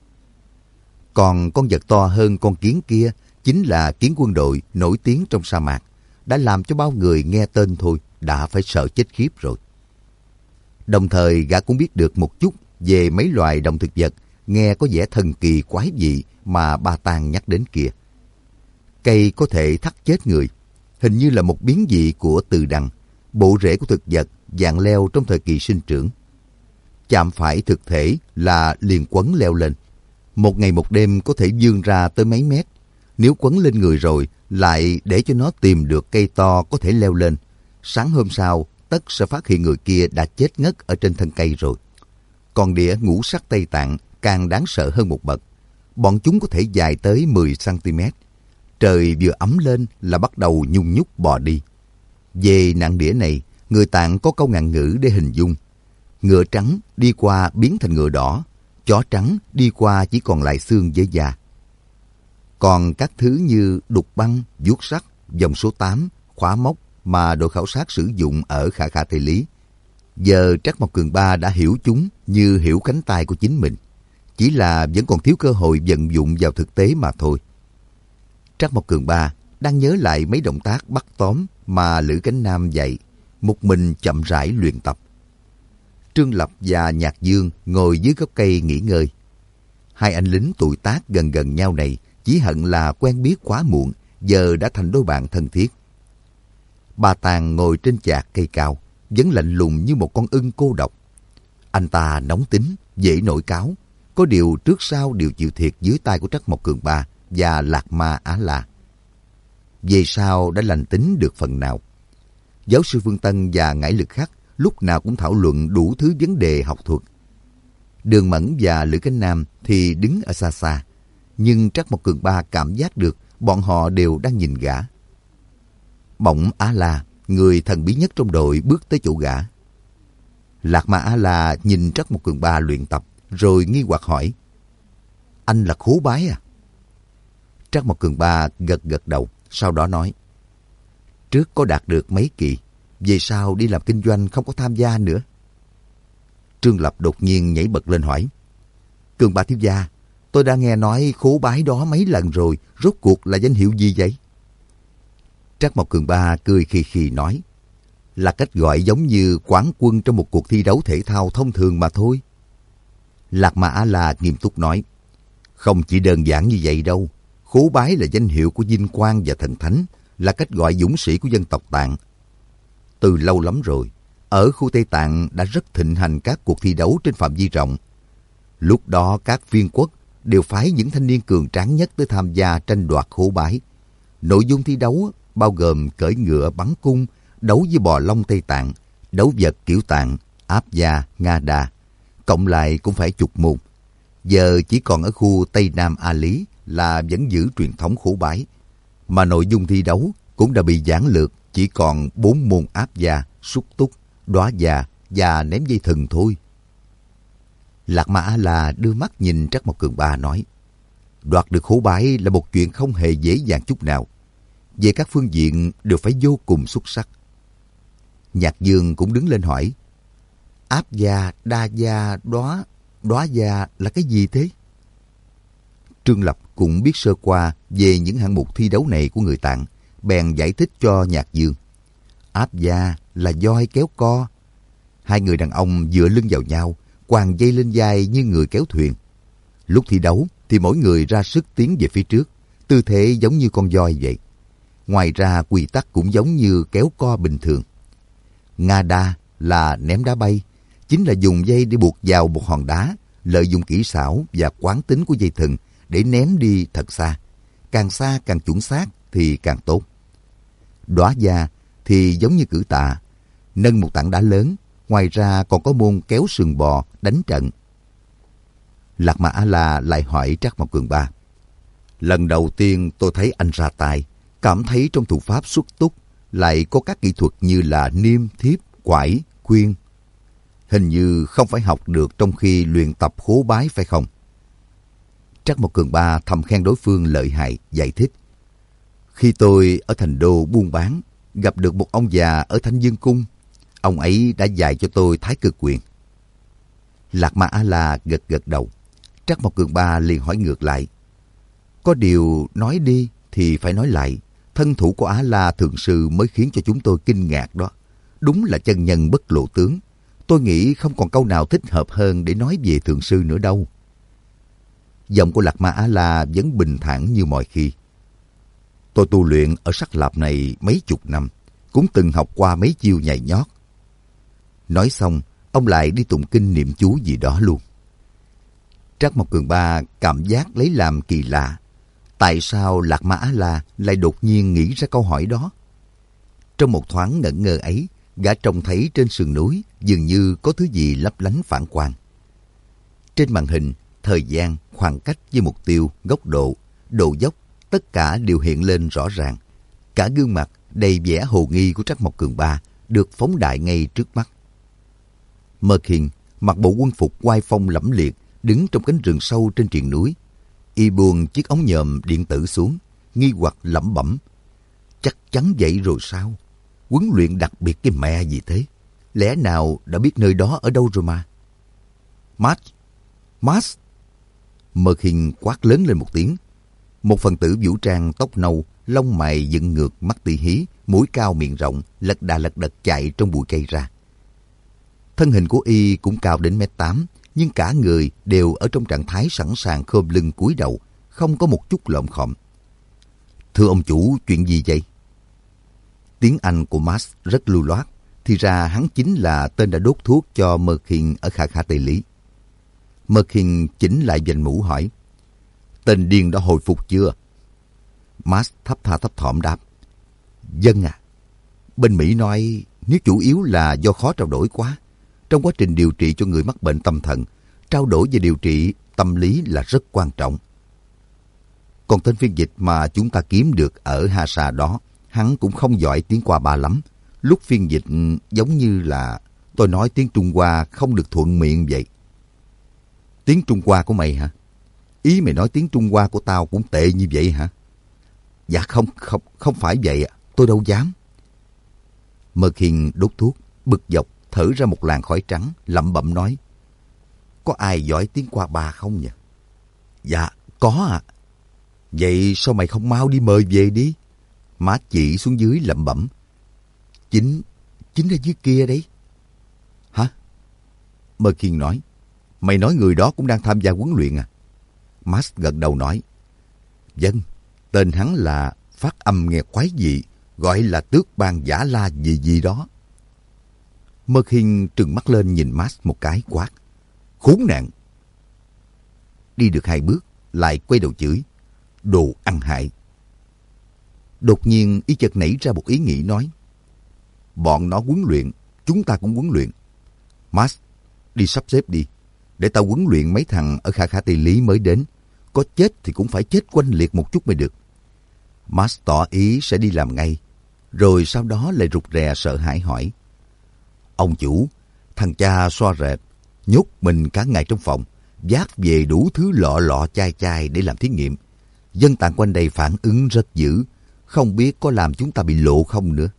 Còn con vật to hơn con kiến kia chính là kiến quân đội nổi tiếng trong sa mạc, đã làm cho bao người nghe tên thôi đã phải sợ chết khiếp rồi. Đồng thời gã cũng biết được một chút về mấy loài động thực vật nghe có vẻ thần kỳ quái dị mà Ba Tàng nhắc đến kia. Cây có thể thắt chết người, hình như là một biến dị của từ đằng, bộ rễ của thực vật dạng leo trong thời kỳ sinh trưởng. Chạm phải thực thể là liền quấn leo lên. Một ngày một đêm có thể vươn ra tới mấy mét. Nếu quấn lên người rồi, lại để cho nó tìm được cây to có thể leo lên. Sáng hôm sau, tất sẽ phát hiện người kia đã chết ngất ở trên thân cây rồi. Còn đĩa ngũ sắc Tây Tạng càng đáng sợ hơn một bậc. Bọn chúng có thể dài tới mười xăng-ti-mét. Trời vừa ấm lên là bắt đầu nhung nhúc bò đi. Về nạn đĩa này, người Tạng có câu ngạn ngữ để hình dung. Ngựa trắng đi qua biến thành ngựa đỏ, chó trắng đi qua chỉ còn lại xương với da. Còn các thứ như đục băng, vuốt sắt, vòng số tám, khóa móc mà đội khảo sát sử dụng ở Khả Khả Tây Lý, giờ Trắc Mộc Cường Ba đã hiểu chúng như hiểu cánh tay của chính mình. Chỉ là vẫn còn thiếu cơ hội vận dụng vào thực tế mà thôi. Trắc Mộc Cường Ba đang nhớ lại mấy động tác bắt tóm mà Lữ Cánh Nam dạy, một mình chậm rãi luyện tập. Trương Lập và Nhạc Dương ngồi dưới gốc cây nghỉ ngơi. Hai anh lính tuổi tác gần gần nhau này chỉ hận là quen biết quá muộn, giờ đã thành đôi bạn thân thiết. Ba Tàng ngồi trên chạc cây cao, vẫn lạnh lùng như một con ưng cô độc. Anh ta nóng tính, dễ nổi cáu, có điều trước sau đều chịu thiệt dưới tay của Trắc Mộc Cường Ba và Lạc Ma Á La. Về sau đã lành tính được phần nào. Giáo sư Phương Tân và Ngải Lực Khắc lúc nào cũng thảo luận đủ thứ vấn đề học thuật. Đường Mẫn và Lữ Cánh Nam thì đứng ở xa xa, nhưng Trắc Mộc Cường Ba cảm giác được bọn họ đều đang nhìn gã. Bỗng A-la, người thần bí nhất trong đội, bước tới chỗ gã. Lạc Ma A-la nhìn Trắc Mộc Cường Ba luyện tập, rồi nghi hoặc hỏi: Anh là Khố Bái à? Trắc Mộc Cường Ba gật gật đầu, sau đó nói: Trước có đạt được mấy kỳ, về sau đi làm kinh doanh không có tham gia nữa. Trương Lập đột nhiên nhảy bật lên hỏi: Cường Ba thiếu gia, tôi đã nghe nói Khố Bái đó mấy lần rồi, rốt cuộc là danh hiệu gì vậy? Trắc Mộc Cường Ba cười khì khì nói: Là cách gọi giống như quán quân trong một cuộc thi đấu thể thao thông thường mà thôi. Lạc Ma A-la nghiêm túc nói: Không chỉ đơn giản như vậy đâu. Khố Bái là danh hiệu của vinh quang và thần thánh, là cách gọi dũng sĩ của dân tộc Tạng. Từ lâu lắm rồi, ở khu Tây Tạng đã rất thịnh hành các cuộc thi đấu trên phạm vi rộng. Lúc đó các viên quốc đều phái những thanh niên cường tráng nhất tới tham gia tranh đoạt Khố Bái. Nội dung thi đấu bao gồm cưỡi ngựa bắn cung, đấu với bò long Tây Tạng, đấu vật kiểu Tạng, áp gia, Nga Đà. Cộng lại cũng phải chục môn. Giờ chỉ còn ở khu Tây Nam A Lý là vẫn giữ truyền thống Khố Bái. Mà nội dung thi đấu cũng đã bị giản lược, chỉ còn bốn môn áp gia, xúc túc, đóa gia và ném dây thừng thôi. Lạc Ma A-la đưa mắt nhìn Trắc Mộc Cường Ba nói: Đoạt được Khố Bái là một chuyện không hề dễ dàng chút nào. Về các phương diện đều phải vô cùng xuất sắc. Nhạc Dương cũng đứng lên hỏi: Áp gia, đa gia, đóa, đóa gia là cái gì thế? Trương Lập cũng biết sơ qua về những hạng mục thi đấu này của người Tạng, bèn giải thích cho Nhạc Dương. Áp gia là voi kéo co. Hai người đàn ông dựa lưng vào nhau, quàng dây lên vai như người kéo thuyền. Lúc thi đấu thì mỗi người ra sức tiến về phía trước, tư thế giống như con voi vậy. Ngoài ra quy tắc cũng giống như kéo co bình thường. Nga Đa là ném đá bay, chính là dùng dây để buộc vào một hòn đá, lợi dụng kỹ xảo và quán tính của dây thừng để ném đi thật xa. Càng xa càng chuẩn xác thì càng tốt. Đóa gia thì giống như cử tạ, nâng một tảng đá lớn, ngoài ra còn có môn kéo sừng bò, đánh trận. Lạc Ma A-la lại hỏi Trắc Mộc Cường Ba: Lần đầu tiên tôi thấy anh ra tay, cảm thấy trong thủ pháp xuất túc lại có các kỹ thuật như là niêm, thiếp, quải, khuyên. Hình như không phải học được trong khi luyện tập Khố Bái phải không? Trắc Mộc Cường Ba thầm khen đối phương lợi hại, giải thích: Khi tôi ở thành đô buôn bán, gặp được một ông già ở Thanh Dương Cung. Ông ấy đã dạy cho tôi Thái Cực Quyền. Lạc Ma A-la gật gật đầu. Trắc Mộc Cường Ba liền hỏi ngược lại: Có điều nói đi thì phải nói lại. Thân thủ của A-la thượng sư mới khiến cho chúng tôi kinh ngạc đó. Đúng là chân nhân bất lộ tướng. Tôi nghĩ không còn câu nào thích hợp hơn để nói về thượng sư nữa đâu. Giọng của Lạc Ma A-la vẫn bình thản như mọi khi. Tôi tu luyện ở Sắc Lạp này mấy chục năm, cũng từng học qua mấy chiêu nhảy nhót. Nói xong, ông lại đi tụng kinh niệm chú gì đó luôn. Trắc Mộc Cường Ba cảm giác lấy làm kỳ lạ. Tại sao Lạc Ma A-la lại đột nhiên nghĩ ra câu hỏi đó? Trong một thoáng ngẩn ngơ ấy, gã trông thấy trên sườn núi dường như có thứ gì lấp lánh phản quang. Trên màn hình, thời gian, khoảng cách với mục tiêu, góc độ, độ dốc, tất cả đều hiện lên rõ ràng. Cả gương mặt đầy vẻ hồ nghi của Trắc Mộc Cường Ba được phóng đại ngay trước mắt. Mơ Khiên mặc bộ quân phục oai phong lẫm liệt, đứng trong cánh rừng sâu trên triền núi. Y buông chiếc ống nhòm điện tử xuống, nghi hoặc lẩm bẩm: Chắc chắn vậy rồi sao? Huấn luyện đặc biệt cái mẹ gì thế? Lẽ nào đã biết nơi đó ở đâu rồi mà? March! March! Mơ Khiên quát lớn lên một tiếng. Một phần tử vũ trang tóc nâu, lông mày dựng ngược, mắt tỉ hí, mũi cao miệng rộng, lật đà lật đật chạy trong bụi cây ra. Thân hình của y cũng cao đến mét tám, nhưng cả người đều ở trong trạng thái sẵn sàng khom lưng cúi đầu, không có một chút lộm khom. Thưa ông chủ, chuyện gì vậy? Tiếng Anh của Max rất lưu loát, thì ra hắn chính là tên đã đốt thuốc cho Mơ Khiên ở Kha Kha Tây Lý. Mơ Khiên chỉnh lại vành mũ hỏi: Tên điên đã hồi phục chưa? Max thấp tha thấp thỏm đáp: Vâng à. Bên Mỹ nói nếu chủ yếu là do khó trao đổi quá. Trong quá trình điều trị cho người mắc bệnh tâm thần, trao đổi về điều trị tâm lý là rất quan trọng. Còn tên phiên dịch mà chúng ta kiếm được ở Hasa đó, Hắn cũng không giỏi tiếng Qua Ba lắm. Lúc phiên dịch giống như là tôi nói tiếng Trung Hoa không được thuận miệng vậy. Tiếng Trung Hoa của mày hả? Ý mày nói tiếng Trung Hoa của tao cũng tệ như vậy hả? Dạ không, không, không phải vậy ạ. Tôi đâu dám. Mơ Khiên đốt thuốc, bực dọc, thở ra một làn khói trắng, lẩm bẩm nói. Có ai giỏi tiếng Qua Ba không nhỉ? Dạ, có ạ. À. Vậy sao mày không mau đi mời về đi? Má chỉ xuống dưới lẩm bẩm. Chính, chính ở dưới kia đấy. Hả? Mơ Khiên nói. Mày nói người đó cũng đang tham gia huấn luyện à? Max gật đầu nói. Vâng, tên hắn là phát âm nghe quái dị, gọi là Tước Ban Giả La gì gì đó. Mơ Khiên trừng mắt lên nhìn Max một cái quát. Khốn nạn! Đi được hai bước, lại quay đầu chửi. Đồ ăn hại! Đột nhiên y chợt nảy ra một ý nghĩ nói. Bọn nó huấn luyện, chúng ta cũng huấn luyện. Max, đi sắp xếp đi. Để tao huấn luyện mấy thằng ở Kha Khả Tây Lý mới đến. Có chết thì cũng phải chết oanh liệt một chút mới được. Max tỏ ý sẽ đi làm ngay. Rồi sau đó lại rụt rè sợ hãi hỏi. Ông chủ, thằng cha xoa rệt, nhốt mình cả ngày trong phòng, vác về đủ thứ lọ lọ chai chai để làm thí nghiệm. Dân tạng quanh đây phản ứng rất dữ, không biết có làm chúng ta bị lộ không nữa.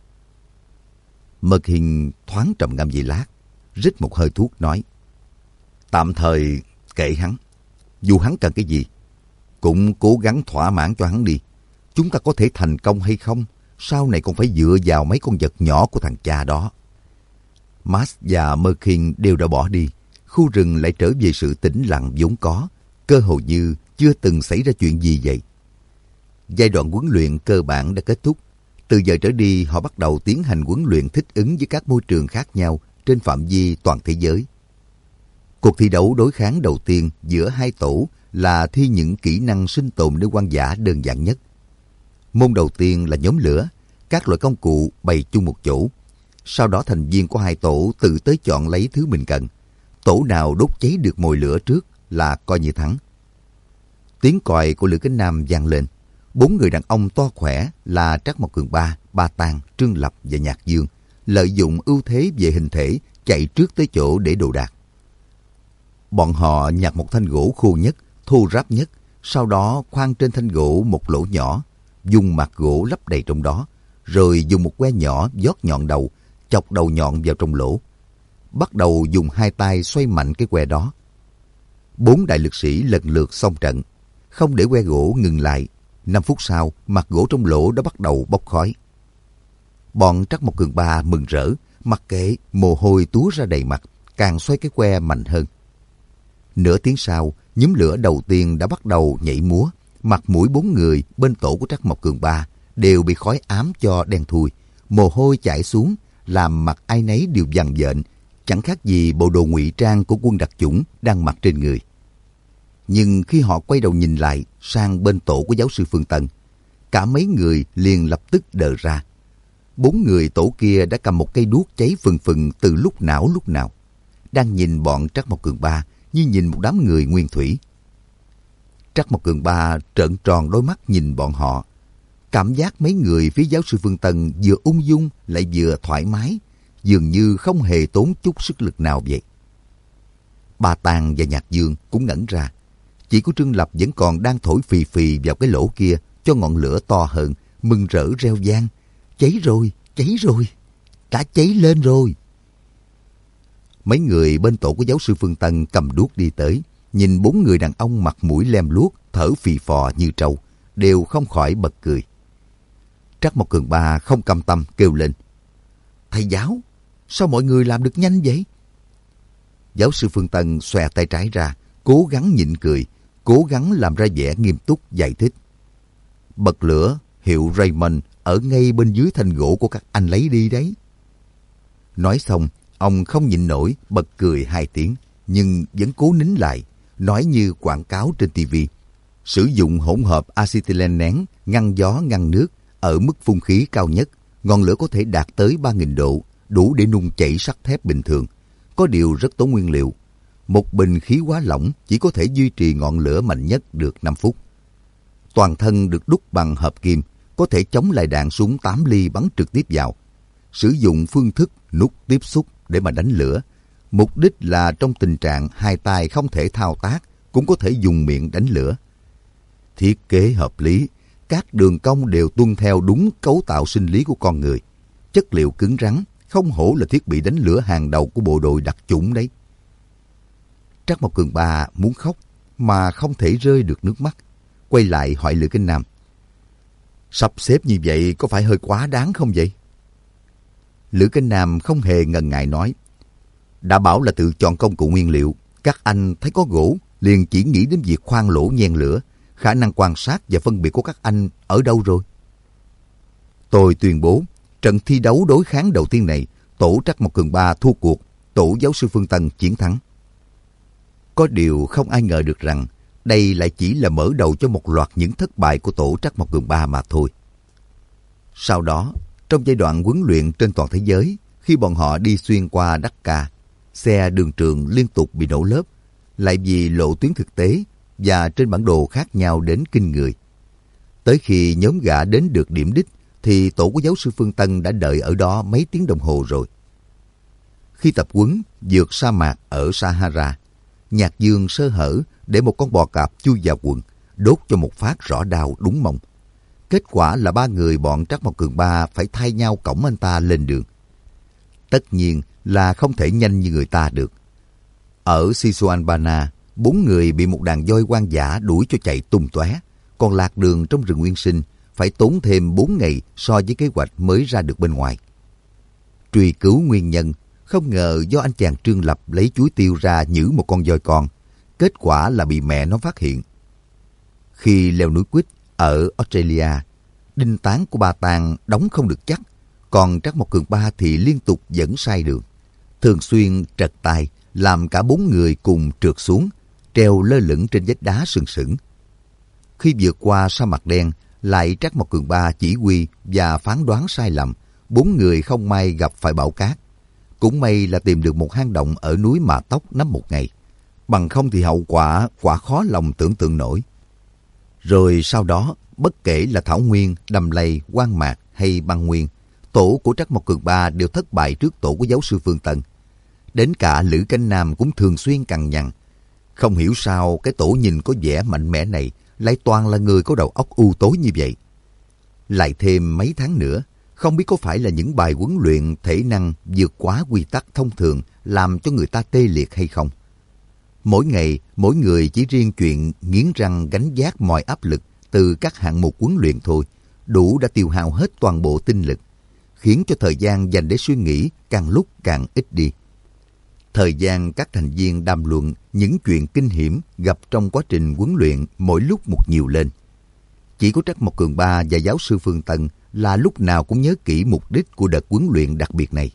Mơ Khiên thoáng trầm ngâm giây lát, rít một hơi thuốc nói. Tạm thời kệ hắn, dù hắn cần cái gì, cũng cố gắng thỏa mãn cho hắn đi. Chúng ta có thể thành công hay không, sau này còn phải dựa vào mấy con vật nhỏ của thằng cha đó. Max và Mơ Khiên đều đã bỏ đi, khu rừng lại trở về sự tĩnh lặng vốn có, cơ hồ như chưa từng xảy ra chuyện gì vậy. Giai đoạn huấn luyện cơ bản đã kết thúc. Từ giờ trở đi, họ bắt đầu tiến hành huấn luyện thích ứng với các môi trường khác nhau trên phạm vi toàn thế giới. Cuộc thi đấu đối kháng đầu tiên giữa hai tổ là thi những kỹ năng sinh tồn nơi hoang dã đơn giản nhất. Môn đầu tiên là nhóm lửa, các loại công cụ bày chung một chỗ. Sau đó thành viên của hai tổ tự tới chọn lấy thứ mình cần. Tổ nào đốt cháy được mồi lửa trước là coi như thắng. Tiếng còi của Lữ Cánh Nam vang lên. Bốn người đàn ông to khỏe là Trắc Mộc Cường Ba, Ba Tàng, Trương Lập và Nhạc Dương lợi dụng ưu thế về hình thể chạy trước tới chỗ để đồ đạc. Bọn họ nhặt một thanh gỗ khô nhất, thô ráp nhất, sau đó khoan trên thanh gỗ một lỗ nhỏ, dùng mặt gỗ lấp đầy trong đó, rồi dùng một que nhỏ vót nhọn đầu, chọc đầu nhọn vào trong lỗ. Bắt đầu dùng hai tay xoay mạnh cái que đó. Bốn đại lực sĩ lần lượt xông trận, không để que gỗ ngừng lại. Năm phút sau, mặt gỗ trong lỗ đã bắt đầu bốc khói. Bọn Trắc Mộc Cường Ba mừng rỡ, mặc kệ mồ hôi túa ra đầy mặt, càng xoay cái que mạnh hơn. Nửa tiếng sau, nhóm lửa đầu tiên đã bắt đầu nhảy múa. Mặt mũi bốn người bên tổ của Trắc Mộc Cường Ba đều bị khói ám cho đen thui, mồ hôi chảy xuống, làm mặt ai nấy đều vằn vện, chẳng khác gì bộ đồ ngụy trang của quân đặc chủng đang mặc trên người. Nhưng khi họ quay đầu nhìn lại sang bên tổ của giáo sư Phương Tân, cả mấy người liền lập tức đờ ra. Bốn người tổ kia đã cầm một cây đuốc cháy phừng phừng từ lúc nào lúc nào, đang nhìn bọn Trắc Mộc Cường Ba như nhìn một đám người nguyên thủy. Trắc Mộc Cường Ba trợn tròn đôi mắt nhìn bọn họ. Cảm giác mấy người phía giáo sư Phương Tân vừa ung dung lại vừa thoải mái, dường như không hề tốn chút sức lực nào vậy. Ba Tàng và Nhạc Dương cũng ngẩn ra. Chỉ có Trương Lập vẫn còn đang thổi phì phì vào cái lỗ kia cho ngọn lửa to hơn, mừng rỡ reo vang. Cháy rồi, cháy rồi, đã cháy lên rồi. Mấy người bên tổ của giáo sư Phương Tân cầm đuốc đi tới, nhìn bốn người đàn ông mặt mũi lem luốc, thở phì phò như trâu, đều không khỏi bật cười. Trắc Mộc Cường Ba không cam tâm kêu lên. Thầy giáo, sao mọi người làm được nhanh vậy? Giáo sư Phương Tân xòe tay trái ra, cố gắng nhịn cười, cố gắng làm ra vẻ nghiêm túc giải thích. Bật lửa hiệu Raymond ở ngay bên dưới thanh gỗ của các anh lấy đi đấy. Nói xong, ông không nhịn nổi bật cười hai tiếng, nhưng vẫn cố nín lại, nói như quảng cáo trên ti vi. Sử dụng hỗn hợp acetylene nén, ngăn gió ngăn nước, ở mức phun khí cao nhất, ngọn lửa có thể đạt tới ba nghìn độ, đủ để nung chảy sắt thép bình thường. Có điều rất tốn nguyên liệu. Một bình khí hóa lỏng chỉ có thể duy trì ngọn lửa mạnh nhất được năm phút. Toàn thân được đúc bằng hợp kim, có thể chống lại đạn súng tám ly bắn trực tiếp vào. Sử dụng phương thức nút tiếp xúc để mà đánh lửa. Mục đích là trong tình trạng hai tay không thể thao tác, cũng có thể dùng miệng đánh lửa. Thiết kế hợp lý, các đường cong đều tuân theo đúng cấu tạo sinh lý của con người. Chất liệu cứng rắn, không hổ là thiết bị đánh lửa hàng đầu của bộ đội đặc chủng đấy. Trác Mộc Cường Ba muốn khóc mà không thể rơi được nước mắt. Quay lại hỏi Lữ Kinh Nam: sắp xếp như vậy có phải hơi quá đáng không vậy? Lữ Kinh Nam không hề ngần ngại nói: đã bảo là tự chọn công cụ nguyên liệu, các anh thấy có gỗ liền chỉ nghĩ đến việc khoan lỗ nhen lửa. Khả năng quan sát và phân biệt của các anh ở đâu rồi? Tôi tuyên bố trận thi đấu đối kháng đầu tiên này, tổ Trác Mộc Cường Ba thua cuộc, tổ giáo sư Phương Tân chiến thắng. Có điều không ai ngờ được rằng đây lại chỉ là mở đầu cho một loạt những thất bại của tổ Trác Mộc Cường Ba mà thôi. Sau đó, trong giai đoạn huấn luyện trên toàn thế giới, khi bọn họ đi xuyên qua Dakar, xe đường trường liên tục bị nổ lớp, lại vì lộ tuyến thực tế và trên bản đồ khác nhau đến kinh người. Tới khi nhóm gã đến được điểm đích, thì tổ của giáo sư Phương Tân đã đợi ở đó mấy tiếng đồng hồ rồi. Khi tập huấn vượt sa mạc ở Sahara, Nhạc Dương sơ hở để một con bò cạp chui vào quần, đốt cho một phát rõ đau đúng mông. Kết quả là ba người bọn Trác Mộc Cường Ba phải thay nhau cõng anh ta lên đường. Tất nhiên là không thể nhanh như người ta được. Ở Sisuanbana, bốn người bị một đàn voi hoang dã đuổi cho chạy tung tóe, còn lạc đường trong rừng nguyên sinh phải tốn thêm bốn ngày so với kế hoạch mới ra được bên ngoài. Truy cứu nguyên nhân, không ngờ do anh chàng Trương Lập lấy chuối tiêu ra nhử một con voi con, kết quả là bị mẹ nó phát hiện. Khi leo núi Quýt ở Australia, đinh tán của Ba Tàng đóng không được chắc, còn Trác Mộc Cường Ba thì liên tục dẫn sai đường, thường xuyên trật tay, làm cả bốn người cùng trượt xuống, treo lơ lửng trên vách đá sừng sững. Khi vượt qua sa mạc đen, lại Trác Mộc Cường Ba chỉ huy và phán đoán sai lầm, bốn người không may gặp phải bão cát. Cũng may là tìm được một hang động ở núi Mạ Tốc nắm một ngày, bằng không thì hậu quả quả khó lòng tưởng tượng nổi. Rồi sau đó, bất kể là Thảo Nguyên, Đầm Lầy, Hoang Mạc hay Băng Nguyên, tổ của Trác Mộc Cường Ba đều thất bại trước tổ của giáo sư Phương Tân. Đến cả Lữ Cánh Nam cũng thường xuyên cằn nhằn. Không hiểu sao cái tổ nhìn có vẻ mạnh mẽ này lại toàn là người có đầu óc u tối như vậy. Lại thêm mấy tháng nữa, không biết có phải là những bài huấn luyện thể năng vượt quá quy tắc thông thường làm cho người ta tê liệt hay không. Mỗi ngày, mỗi người chỉ riêng chuyện nghiến răng gánh vác mọi áp lực từ các hạng mục huấn luyện thôi, đủ đã tiêu hao hết toàn bộ tinh lực, khiến cho thời gian dành để suy nghĩ càng lúc càng ít đi. Thời gian các thành viên đàm luận những chuyện kinh hiểm gặp trong quá trình huấn luyện mỗi lúc một nhiều lên. Chỉ có Trác Mộc Cường Ba và giáo sư Phương Tân là lúc nào cũng nhớ kỹ mục đích của đợt huấn luyện đặc biệt này.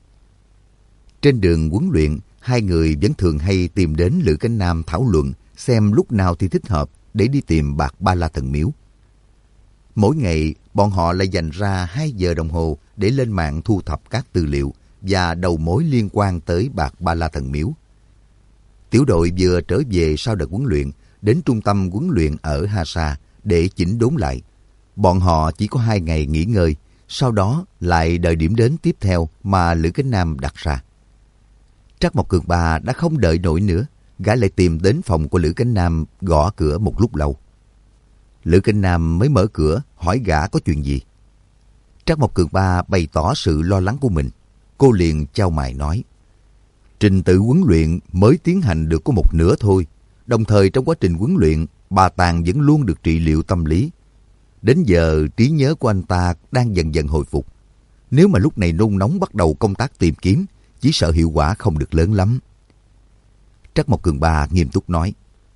Trên đường huấn luyện, hai người vẫn thường hay tìm đến Lữ Cánh Nam thảo luận xem lúc nào thì thích hợp để đi tìm Bạc Ba La Thần Miếu. Mỗi ngày, bọn họ lại dành ra hai giờ đồng hồ để lên mạng thu thập các tư liệu và đầu mối liên quan tới Bạc Ba La Thần Miếu. Tiểu đội vừa trở về sau đợt huấn luyện, đến trung tâm huấn luyện ở Hasa để chỉnh đốn lại. Bọn họ chỉ có hai ngày nghỉ ngơi, sau đó lại đợi điểm đến tiếp theo mà Lữ Cánh Nam đặt ra. Trác Mộc Cường Ba đã không đợi nổi nữa, gã lại tìm đến phòng của Lữ Cánh Nam gõ cửa một lúc lâu. Lữ Cánh Nam mới mở cửa hỏi gã có chuyện gì. Trác Mộc Cường Ba bày tỏ sự lo lắng của mình. Cô liền chau mày nói: trình tự huấn luyện mới tiến hành được có một nửa thôi. Đồng thời trong quá trình huấn luyện, Bà Tàng vẫn luôn được trị liệu tâm lý. Đến giờ trí nhớ của anh ta đang dần dần hồi phục. Nếu mà lúc này nôn nóng bắt đầu công tác tìm kiếm, chỉ sợ hiệu quả không được lớn lắm. Trác Mộc Cường Ba nghiêm túc nói: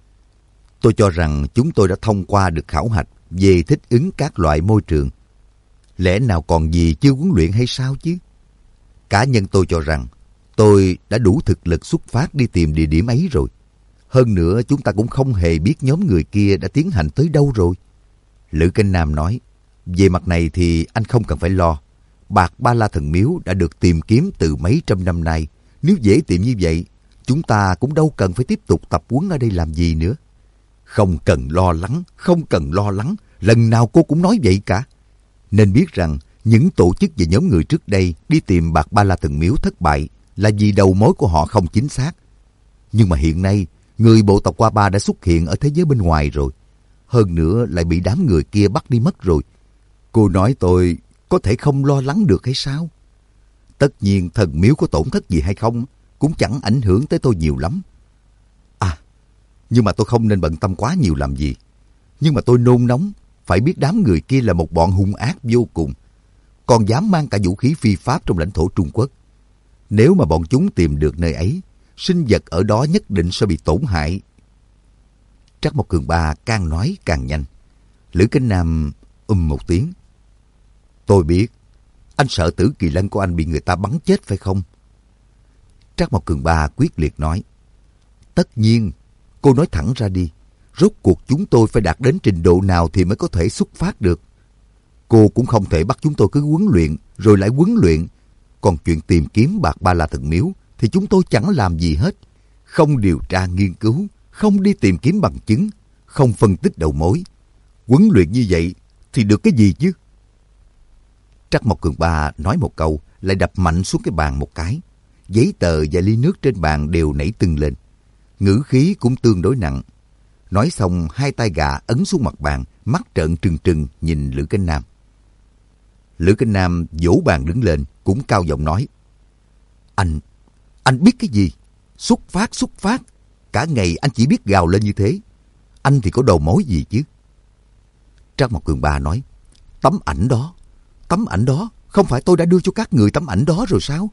tôi cho rằng chúng tôi đã thông qua được khảo hạch về thích ứng các loại môi trường. Lẽ nào còn gì chưa huấn luyện hay sao chứ? Cá nhân tôi cho rằng tôi đã đủ thực lực xuất phát đi tìm địa điểm ấy rồi. Hơn nữa chúng ta cũng không hề biết nhóm người kia đã tiến hành tới đâu rồi. Lữ Cánh Nam nói: về mặt này thì anh không cần phải lo. Bạc Ba La Thần Miếu đã được tìm kiếm từ mấy trăm năm nay. Nếu dễ tìm như vậy, chúng ta cũng đâu cần phải tiếp tục tập huấn ở đây làm gì nữa. Không cần lo lắng, không cần lo lắng. Lần nào cô cũng nói vậy cả. Nên biết rằng những tổ chức và nhóm người trước đây đi tìm bạc Ba La Thần Miếu thất bại là vì đầu mối của họ không chính xác. Nhưng mà hiện nay, người bộ tộc Qua Ba đã xuất hiện ở thế giới bên ngoài rồi. Hơn nữa lại bị đám người kia bắt đi mất rồi. Cô nói tôi có thể không lo lắng được hay sao? Tất nhiên thần miếu có tổn thất gì hay không cũng chẳng ảnh hưởng tới tôi nhiều lắm. À, nhưng mà tôi không nên bận tâm quá nhiều làm gì. Nhưng mà tôi nôn nóng, phải biết đám người kia là một bọn hung ác vô cùng. Còn dám mang cả vũ khí phi pháp trong lãnh thổ Trung Quốc. Nếu mà bọn chúng tìm được nơi ấy, sinh vật ở đó nhất định sẽ bị tổn hại. Trắc Mộc Cường Ba càng nói càng nhanh. Lữ Kinh Nam um một tiếng. Tôi biết, anh sợ Tử Kỳ Lân của anh bị người ta bắn chết phải không? Trắc Mộc Cường Ba quyết liệt nói. Tất nhiên, cô nói thẳng ra đi. Rốt cuộc chúng tôi phải đạt đến trình độ nào thì mới có thể xuất phát được. Cô cũng không thể bắt chúng tôi cứ huấn luyện rồi lại huấn luyện. Còn chuyện tìm kiếm bạc Ba La Thần Miếu thì chúng tôi chẳng làm gì hết. Không điều tra nghiên cứu, không đi tìm kiếm bằng chứng, không phân tích đầu mối. Huấn luyện như vậy thì được cái gì chứ? Trắc Mộc Cường Ba nói một câu, lại đập mạnh xuống cái bàn một cái. Giấy tờ và ly nước trên bàn đều nảy tưng lên. Ngữ khí cũng tương đối nặng. Nói xong, hai tay gà ấn xuống mặt bàn, mắt trợn trừng trừng nhìn Lữ Kinh Nam. Lữ Kinh Nam vỗ bàn đứng lên, cũng cao giọng nói. Anh, anh biết cái gì? Xuất phát, xuất phát. Cả ngày anh chỉ biết gào lên như thế. Anh thì có đầu mối gì chứ? Trắc Mộc Cường Ba nói. Tấm ảnh đó, tấm ảnh đó, không phải tôi đã đưa cho các người tấm ảnh đó rồi sao?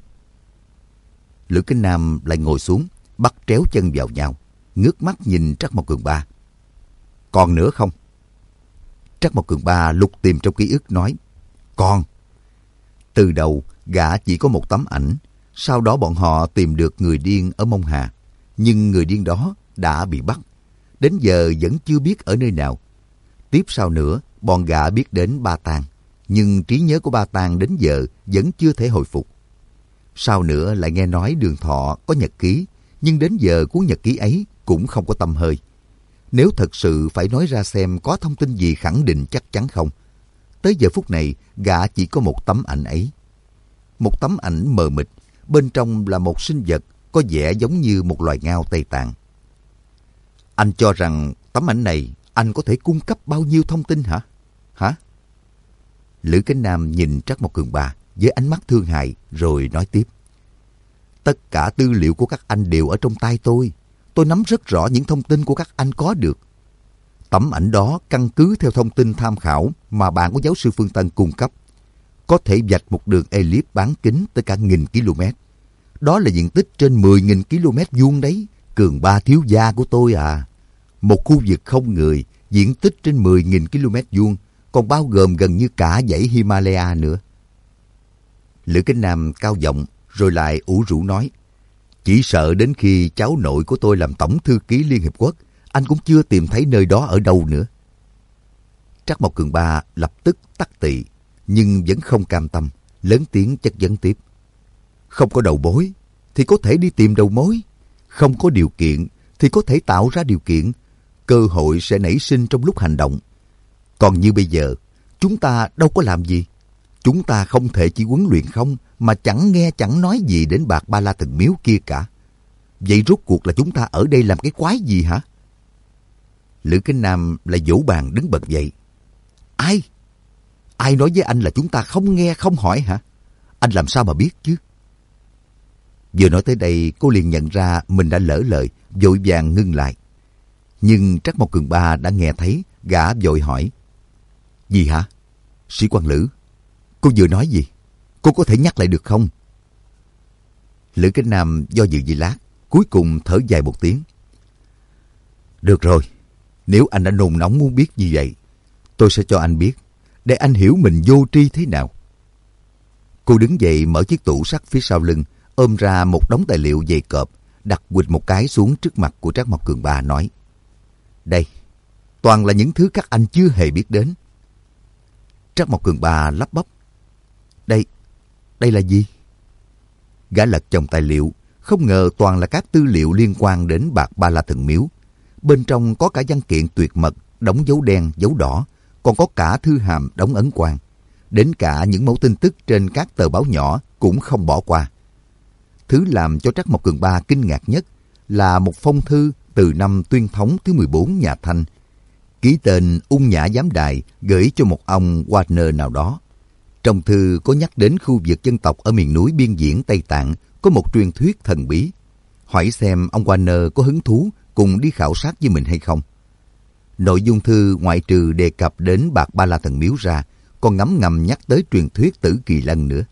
Lữ Kinh Nam lại ngồi xuống, bắt tréo chân vào nhau, ngước mắt nhìn Trắc Mộc Cường Ba. Còn nữa không? Trắc Mộc Cường Ba lục tìm trong ký ức nói. Còn. Từ đầu, gã chỉ có một tấm ảnh. Sau đó bọn họ tìm được người điên ở Mông Hà. Nhưng người điên đó đã bị bắt. Đến giờ vẫn chưa biết ở nơi nào. Tiếp sau nữa, bọn gã biết đến Ba Tàng. Nhưng trí nhớ của Ba Tàng đến giờ vẫn chưa thể hồi phục. Sau nữa lại nghe nói Đường Thọ có nhật ký. Nhưng đến giờ cuốn nhật ký ấy cũng không có tăm hơi. Nếu thật sự phải nói ra xem có thông tin gì khẳng định chắc chắn không. Tới giờ phút này, gã chỉ có một tấm ảnh ấy. Một tấm ảnh mờ mịt, bên trong là một sinh vật có vẻ giống như một loài ngao Tây Tạng. Anh cho rằng tấm ảnh này anh có thể cung cấp bao nhiêu thông tin hả? Hả? Lữ Kinh Nam nhìn Trắc Mộc Cường Ba với ánh mắt thương hại rồi nói tiếp. Tất cả tư liệu của các anh đều ở trong tay tôi. Tôi nắm rất rõ những thông tin của các anh có được. Tấm ảnh đó căn cứ theo thông tin tham khảo mà bạn của giáo sư Phương Tân cung cấp. Có thể vạch một đường elip bán kính tới cả nghìn km. Đó là diện tích trên mười nghìn km vuông đấy, Cường Ba thiếu gia của tôi à. Một khu vực không người, diện tích trên mười nghìn km vuông, còn bao gồm gần như cả dãy Himalaya nữa. Lữ Kinh Nam cao giọng rồi lại ủ rũ nói. Chỉ sợ đến khi cháu nội của tôi làm tổng thư ký Liên Hiệp Quốc, anh cũng chưa tìm thấy nơi đó ở đâu nữa. Trắc Mộc Cường Ba lập tức tắc tị, nhưng vẫn không cam tâm, lớn tiếng chất vấn tiếp. Không có đầu mối thì có thể đi tìm đầu mối. Không có điều kiện thì có thể tạo ra điều kiện. Cơ hội sẽ nảy sinh trong lúc hành động. Còn như bây giờ, chúng ta đâu có làm gì. Chúng ta không thể chỉ huấn luyện không mà chẳng nghe chẳng nói gì đến bạc Ba La Thần Miếu kia cả. Vậy rốt cuộc là chúng ta ở đây làm cái quái gì hả? Lữ Kinh Nam lại vỗ bàn đứng bật dậy. Ai? Ai nói với anh là chúng ta không nghe không hỏi hả? Anh làm sao mà biết chứ? Vừa nói tới đây, cô liền nhận ra mình đã lỡ lời, vội vàng ngưng lại. Nhưng Trắc Mộc Cường Ba đã nghe thấy, gã vội hỏi. Gì hả? Sĩ quan Lữ, cô vừa nói gì? Cô có thể nhắc lại được không? Lữ Kinh Nam do dự giây lát, cuối cùng thở dài một tiếng. Được rồi, nếu anh đã nôn nóng muốn biết như vậy, tôi sẽ cho anh biết, để anh hiểu mình vô tri thế nào. Cô đứng dậy mở chiếc tủ sắt phía sau lưng, ôm ra một đống tài liệu dày cộp, đặt quịch một cái xuống trước mặt của Trắc Mộc Cường Ba nói. Đây, toàn là những thứ các anh chưa hề biết đến. Trắc Mộc Cường Ba lắp bắp. Đây, đây là gì? Gã lật chồng tài liệu, không ngờ toàn là các tư liệu liên quan đến bạc Ba La Thần Miếu. Bên trong có cả văn kiện tuyệt mật, đóng dấu đen, dấu đỏ, còn có cả thư hàm đóng ấn quan. Đến cả những mẫu tin tức trên các tờ báo nhỏ cũng không bỏ qua. Thứ làm cho Trắc Mộc Cường Ba kinh ngạc nhất là một phong thư từ năm Tuyên Thống thứ mười bốn nhà Thanh, ký tên Ung Nhã Giám Đài, gửi cho một ông Warner nào đó. Trong thư có nhắc đến khu vực dân tộc ở miền núi biên diễn Tây Tạng có một truyền thuyết thần bí, hỏi xem ông Warner có hứng thú cùng đi khảo sát với mình hay không. Nội dung thư ngoại trừ đề cập đến Bạc Ba La Thần Miếu ra, còn ngấm ngầm nhắc tới truyền thuyết Tử Kỳ Lân nữa.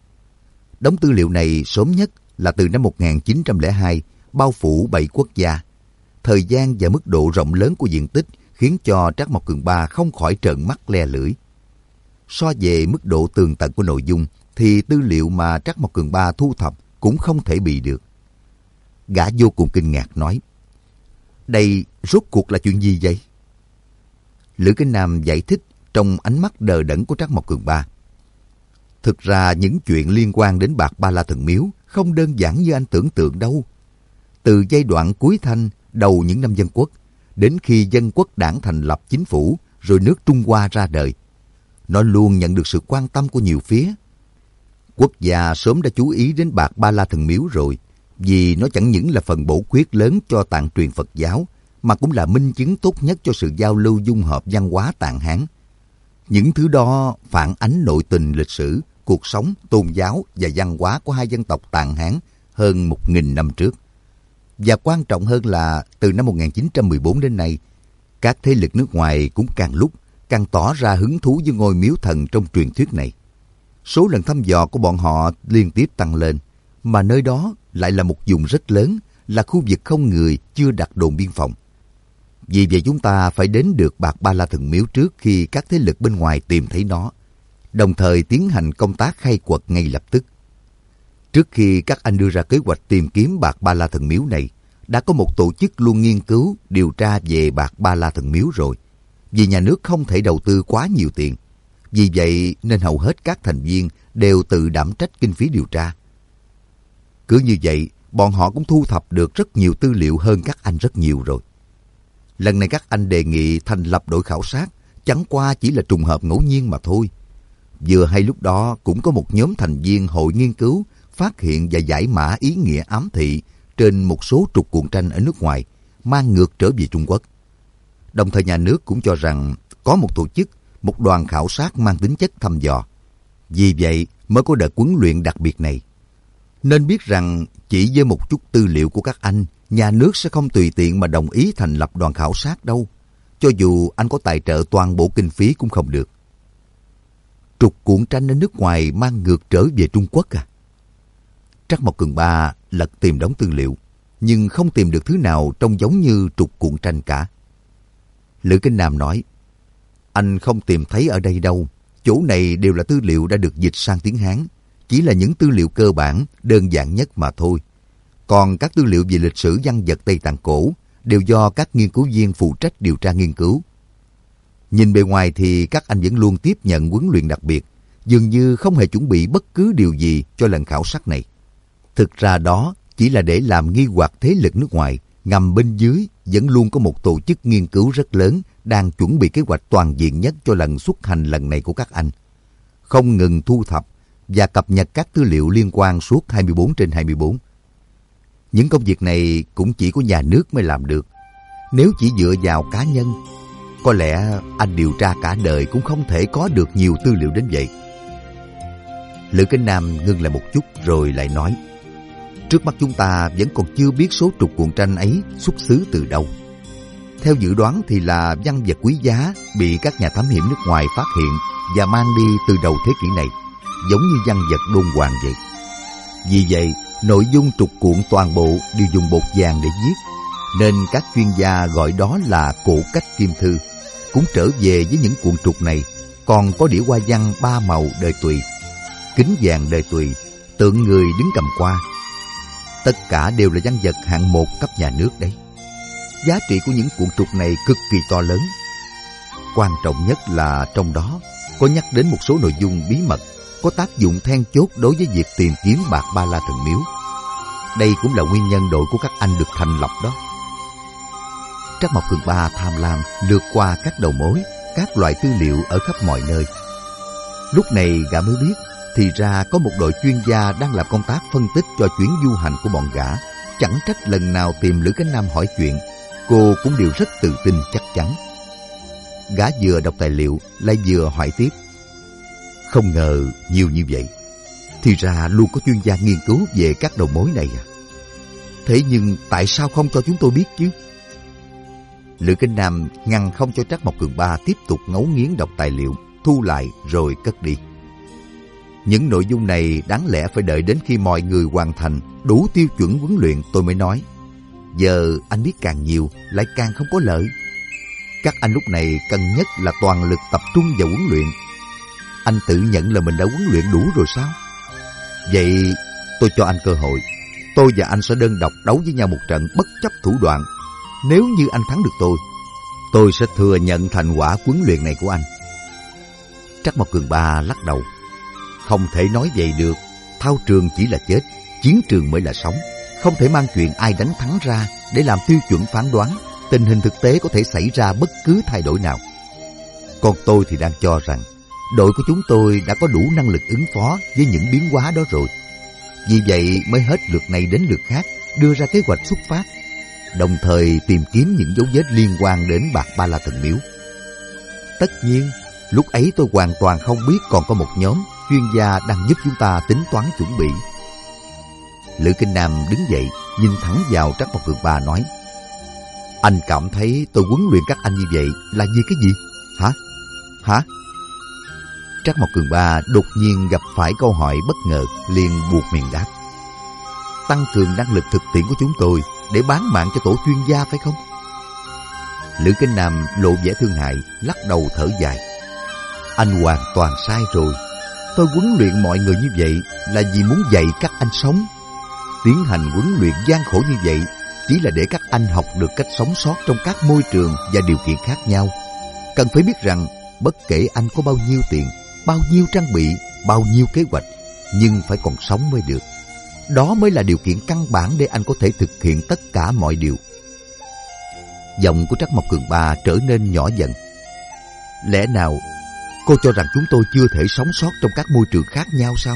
Đống tư liệu này sớm nhất là từ năm một nghìn chín trăm lẻ hai, bao phủ bảy quốc gia. Thời gian và mức độ rộng lớn của diện tích khiến cho Trắc Mộc Cường Ba không khỏi trợn mắt le lưỡi. So về mức độ tường tận của nội dung thì tư liệu mà Trắc Mộc Cường Ba thu thập cũng không thể bì được. Gã vô cùng kinh ngạc nói: "Đây rốt cuộc là chuyện gì vậy?" Lữ Kinh Nam giải thích trong ánh mắt đờ đẫn của Trắc Mộc Cường Ba: "Thực ra những chuyện liên quan đến Bạc Ba La Thần Miếu không đơn giản như anh tưởng tượng đâu. Từ giai đoạn cuối Thanh, đầu những năm Dân Quốc, đến khi Dân Quốc đảng thành lập chính phủ, rồi nước Trung Hoa ra đời, nó luôn nhận được sự quan tâm của nhiều phía. Quốc gia sớm đã chú ý đến Bạc Ba La Thần Miếu rồi, vì nó chẳng những là phần bổ khuyết lớn cho tạng truyền Phật giáo, mà cũng là minh chứng tốt nhất cho sự giao lưu dung hợp văn hóa Tạng Hán. Những thứ đó phản ánh nội tình lịch sử, cuộc sống, tôn giáo và văn hóa của hai dân tộc Tạng Hán hơn một nghìn năm trước. Và quan trọng hơn là từ năm một nghìn chín trăm mười bốn đến nay, các thế lực nước ngoài cũng càng lúc càng tỏ ra hứng thú với ngôi miếu thần trong truyền thuyết này. Số lần thăm dò của bọn họ liên tiếp tăng lên, mà nơi đó lại là một vùng rất lớn, là khu vực không người, chưa đặt đồn biên phòng. Vì vậy chúng ta phải đến được Bạc Ba La Thần Miếu trước khi các thế lực bên ngoài tìm thấy nó, đồng thời tiến hành công tác khai quật ngay lập tức. Trước khi các anh đưa ra kế hoạch tìm kiếm Bạc Ba La Thần Miếu này, đã có một tổ chức luôn nghiên cứu, điều tra về Bạc Ba La Thần Miếu rồi. Vì nhà nước không thể đầu tư quá nhiều tiền. Vì vậy nên hầu hết các thành viên đều tự đảm trách kinh phí điều tra. Cứ như vậy, bọn họ cũng thu thập được rất nhiều tư liệu hơn các anh rất nhiều rồi. Lần này các anh đề nghị thành lập đội khảo sát, chẳng qua chỉ là trùng hợp ngẫu nhiên mà thôi. Vừa hay lúc đó cũng có một nhóm thành viên hội nghiên cứu phát hiện và giải mã ý nghĩa ám thị trên một số trục cuộn tranh ở nước ngoài, mang ngược trở về Trung Quốc. Đồng thời nhà nước cũng cho rằng có một tổ chức, một đoàn khảo sát mang tính chất thăm dò. Vì vậy mới có đợt huấn luyện đặc biệt này. Nên biết rằng chỉ với một chút tư liệu của các anh, nhà nước sẽ không tùy tiện mà đồng ý thành lập đoàn khảo sát đâu. Cho dù anh có tài trợ toàn bộ kinh phí cũng không được. Trục cuộn tranh ở nước ngoài mang ngược trở về Trung Quốc à? Trắc Mộc Cường Ba lật tìm đống tư liệu, nhưng không tìm được thứ nào trông giống như trục cuộn tranh cả. Lữ Kinh Nam nói: "Anh không tìm thấy ở đây đâu. Chỗ này đều là tư liệu đã được dịch sang tiếng Hán, chỉ là những tư liệu cơ bản, đơn giản nhất mà thôi. Còn các tư liệu về lịch sử văn vật Tây Tạng cổ đều do các nghiên cứu viên phụ trách điều tra nghiên cứu. Nhìn bề ngoài thì các anh vẫn luôn tiếp nhận huấn luyện đặc biệt, dường như không hề chuẩn bị bất cứ điều gì cho lần khảo sát này. Thực ra đó chỉ là để làm nghi hoặc thế lực nước ngoài, ngầm bên dưới vẫn luôn có một tổ chức nghiên cứu rất lớn đang chuẩn bị kế hoạch toàn diện nhất cho lần xuất hành lần này của các anh. Không ngừng thu thập và cập nhật các tư liệu liên quan suốt hai mươi bốn trên hai mươi bốn. Những công việc này cũng chỉ có nhà nước mới làm được. Nếu chỉ dựa vào cá nhân, có lẽ anh điều tra cả đời cũng không thể có được nhiều tư liệu đến vậy." Lữ Kinh Nam ngưng lại một chút rồi lại nói: "Trước mắt chúng ta vẫn còn chưa biết số trục cuộn tranh ấy xuất xứ từ đâu. Theo dự đoán thì là văn vật quý giá bị các nhà thám hiểm nước ngoài phát hiện và mang đi từ đầu thế kỷ này, giống như văn vật đôn hoàng vậy. Vì vậy, nội dung trục cuộn toàn bộ đều dùng bột vàng để viết, nên các chuyên gia gọi đó là cổ cách kim thư. Cũng trở về với những cuộn trục này, còn có đĩa hoa văn ba màu đời Tùy, kính vàng đời Tùy, tượng người đứng cầm qua. Tất cả đều là văn vật hạng một cấp nhà nước đấy. Giá trị của những cuộn trục này cực kỳ to lớn. Quan trọng nhất là trong đó có nhắc đến một số nội dung bí mật, có tác dụng then chốt đối với việc tìm kiếm Bạc Ba La Thần Miếu. Đây cũng là nguyên nhân đội của các anh được thành lập đó." Trắc Mộc Cường Ba tham lam lướt qua các đầu mối, các loại tư liệu ở khắp mọi nơi. Lúc này gã mới biết, thì ra có một đội chuyên gia đang làm công tác phân tích cho chuyến du hành của bọn gã. Chẳng trách lần nào tìm Lữ Cánh Nam hỏi chuyện, cô cũng đều rất tự tin chắc chắn. Gã vừa đọc tài liệu lại vừa hỏi tiếp. Không ngờ nhiều như vậy. Thì ra luôn có chuyên gia nghiên cứu về các đầu mối này à? Thế nhưng tại sao không cho chúng tôi biết chứ? Lữ Cánh Nam ngăn không cho Trác Mộc Cường Ba tiếp tục ngấu nghiến đọc tài liệu, thu lại rồi cất đi. Những nội dung này đáng lẽ phải đợi đến khi mọi người hoàn thành đủ tiêu chuẩn huấn luyện tôi mới nói. Giờ anh biết càng nhiều lại càng không có lợi. Các anh lúc này cần nhất là toàn lực tập trung vào huấn luyện. Anh tự nhận là mình đã huấn luyện đủ rồi sao? Vậy tôi cho anh cơ hội. Tôi và anh sẽ đơn độc đấu với nhau một trận bất chấp thủ đoạn. Nếu như anh thắng được tôi, tôi sẽ thừa nhận thành quả huấn luyện này của anh. Trác Mộc Cường Ba lắc đầu. Không thể nói vậy được. Thao trường chỉ là chết, chiến trường mới là sống. Không thể mang chuyện ai đánh thắng ra để làm tiêu chuẩn phán đoán. Tình hình thực tế có thể xảy ra bất cứ thay đổi nào. Còn tôi thì đang cho rằng đội của chúng tôi đã có đủ năng lực ứng phó với những biến hóa đó rồi. Vì vậy mới hết lượt này đến lượt khác đưa ra kế hoạch xuất phát, đồng thời tìm kiếm những dấu vết liên quan đến Bạc Ba La Thần Miếu. Tất nhiên, lúc ấy tôi hoàn toàn không biết còn có một nhóm chuyên gia đang giúp chúng ta tính toán chuẩn bị. Lữ Kinh Nam đứng dậy, nhìn thẳng vào Trác Mộc Cường Ba nói: Anh cảm thấy tôi huấn luyện các anh như vậy là vì cái gì? Hả? Hả? Trác Mộc Cường Ba đột nhiên gặp phải câu hỏi bất ngờ, liền buột miệng đáp: Tăng cường năng lực thực tiễn của chúng tôi để bán mạng cho tổ chuyên gia phải không? Lữ Kinh Nam lộ vẻ thương hại, lắc đầu thở dài: Anh hoàn toàn sai rồi. Tôi huấn luyện mọi người như vậy là vì muốn dạy các anh sống. Tiến hành huấn luyện gian khổ như vậy chỉ là để các anh học được cách sống sót trong các môi trường và điều kiện khác nhau. Cần phải biết rằng bất kể anh có bao nhiêu tiền, bao nhiêu trang bị, bao nhiêu kế hoạch, nhưng phải còn sống mới được. Đó mới là điều kiện căn bản để anh có thể thực hiện tất cả mọi điều. Giọng của Trác Mộc Cường Ba trở nên nhỏ dần. Lẽ nào cô cho rằng chúng tôi chưa thể sống sót trong các môi trường khác nhau sao?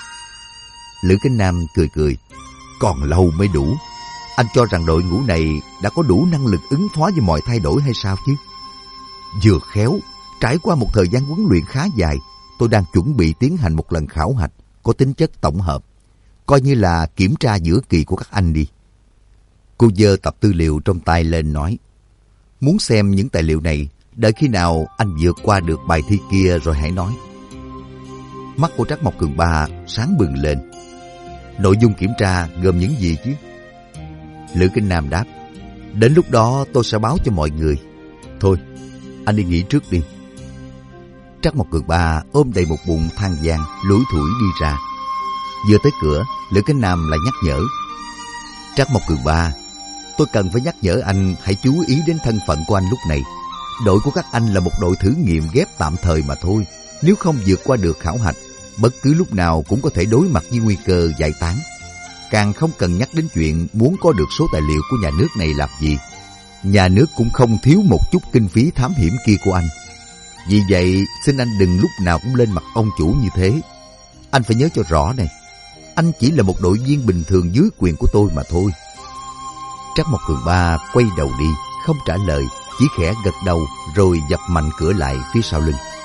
Lữ Kinh Nam cười cười: Còn lâu mới đủ. Anh cho rằng đội ngũ này đã có đủ năng lực ứng phó với mọi thay đổi hay sao chứ? Vừa khéo, trải qua một thời gian huấn luyện khá dài, tôi đang chuẩn bị tiến hành một lần khảo hạch có tính chất tổng hợp, coi như là kiểm tra giữa kỳ của các anh đi. Cô giơ tập tư liệu trong tay lên nói: Muốn xem những tài liệu này, đợi khi nào anh vượt qua được bài thi kia rồi hãy nói. Mắt của Trác Mộc Cường Ba sáng bừng lên. Nội dung kiểm tra gồm những gì chứ? Lữ Kinh Nam đáp: Đến lúc đó tôi sẽ báo cho mọi người. Thôi, anh đi nghỉ trước đi. Trác Mộc Cường Ba ôm đầy một bụng than vãn, lủi thủi đi ra. Vừa tới cửa, Lữ Kinh Nam lại nhắc nhở: Trác Mộc Cường Ba, tôi cần phải nhắc nhở anh hãy chú ý đến thân phận của anh lúc này. Đội của các anh là một đội thử nghiệm ghép tạm thời mà thôi. Nếu không vượt qua được khảo hạch, bất cứ lúc nào cũng có thể đối mặt với nguy cơ giải tán. Càng không cần nhắc đến chuyện muốn có được số tài liệu của nhà nước này làm gì. Nhà nước cũng không thiếu một chút kinh phí thám hiểm kia của anh. Vì vậy, xin anh đừng lúc nào cũng lên mặt ông chủ như thế. Anh phải nhớ cho rõ này, anh chỉ là một đội viên bình thường dưới quyền của tôi mà thôi. Trác Mộc Cường Ba quay đầu đi, không trả lời, chỉ khẽ gật đầu rồi dập mạnh cửa lại phía sau lưng.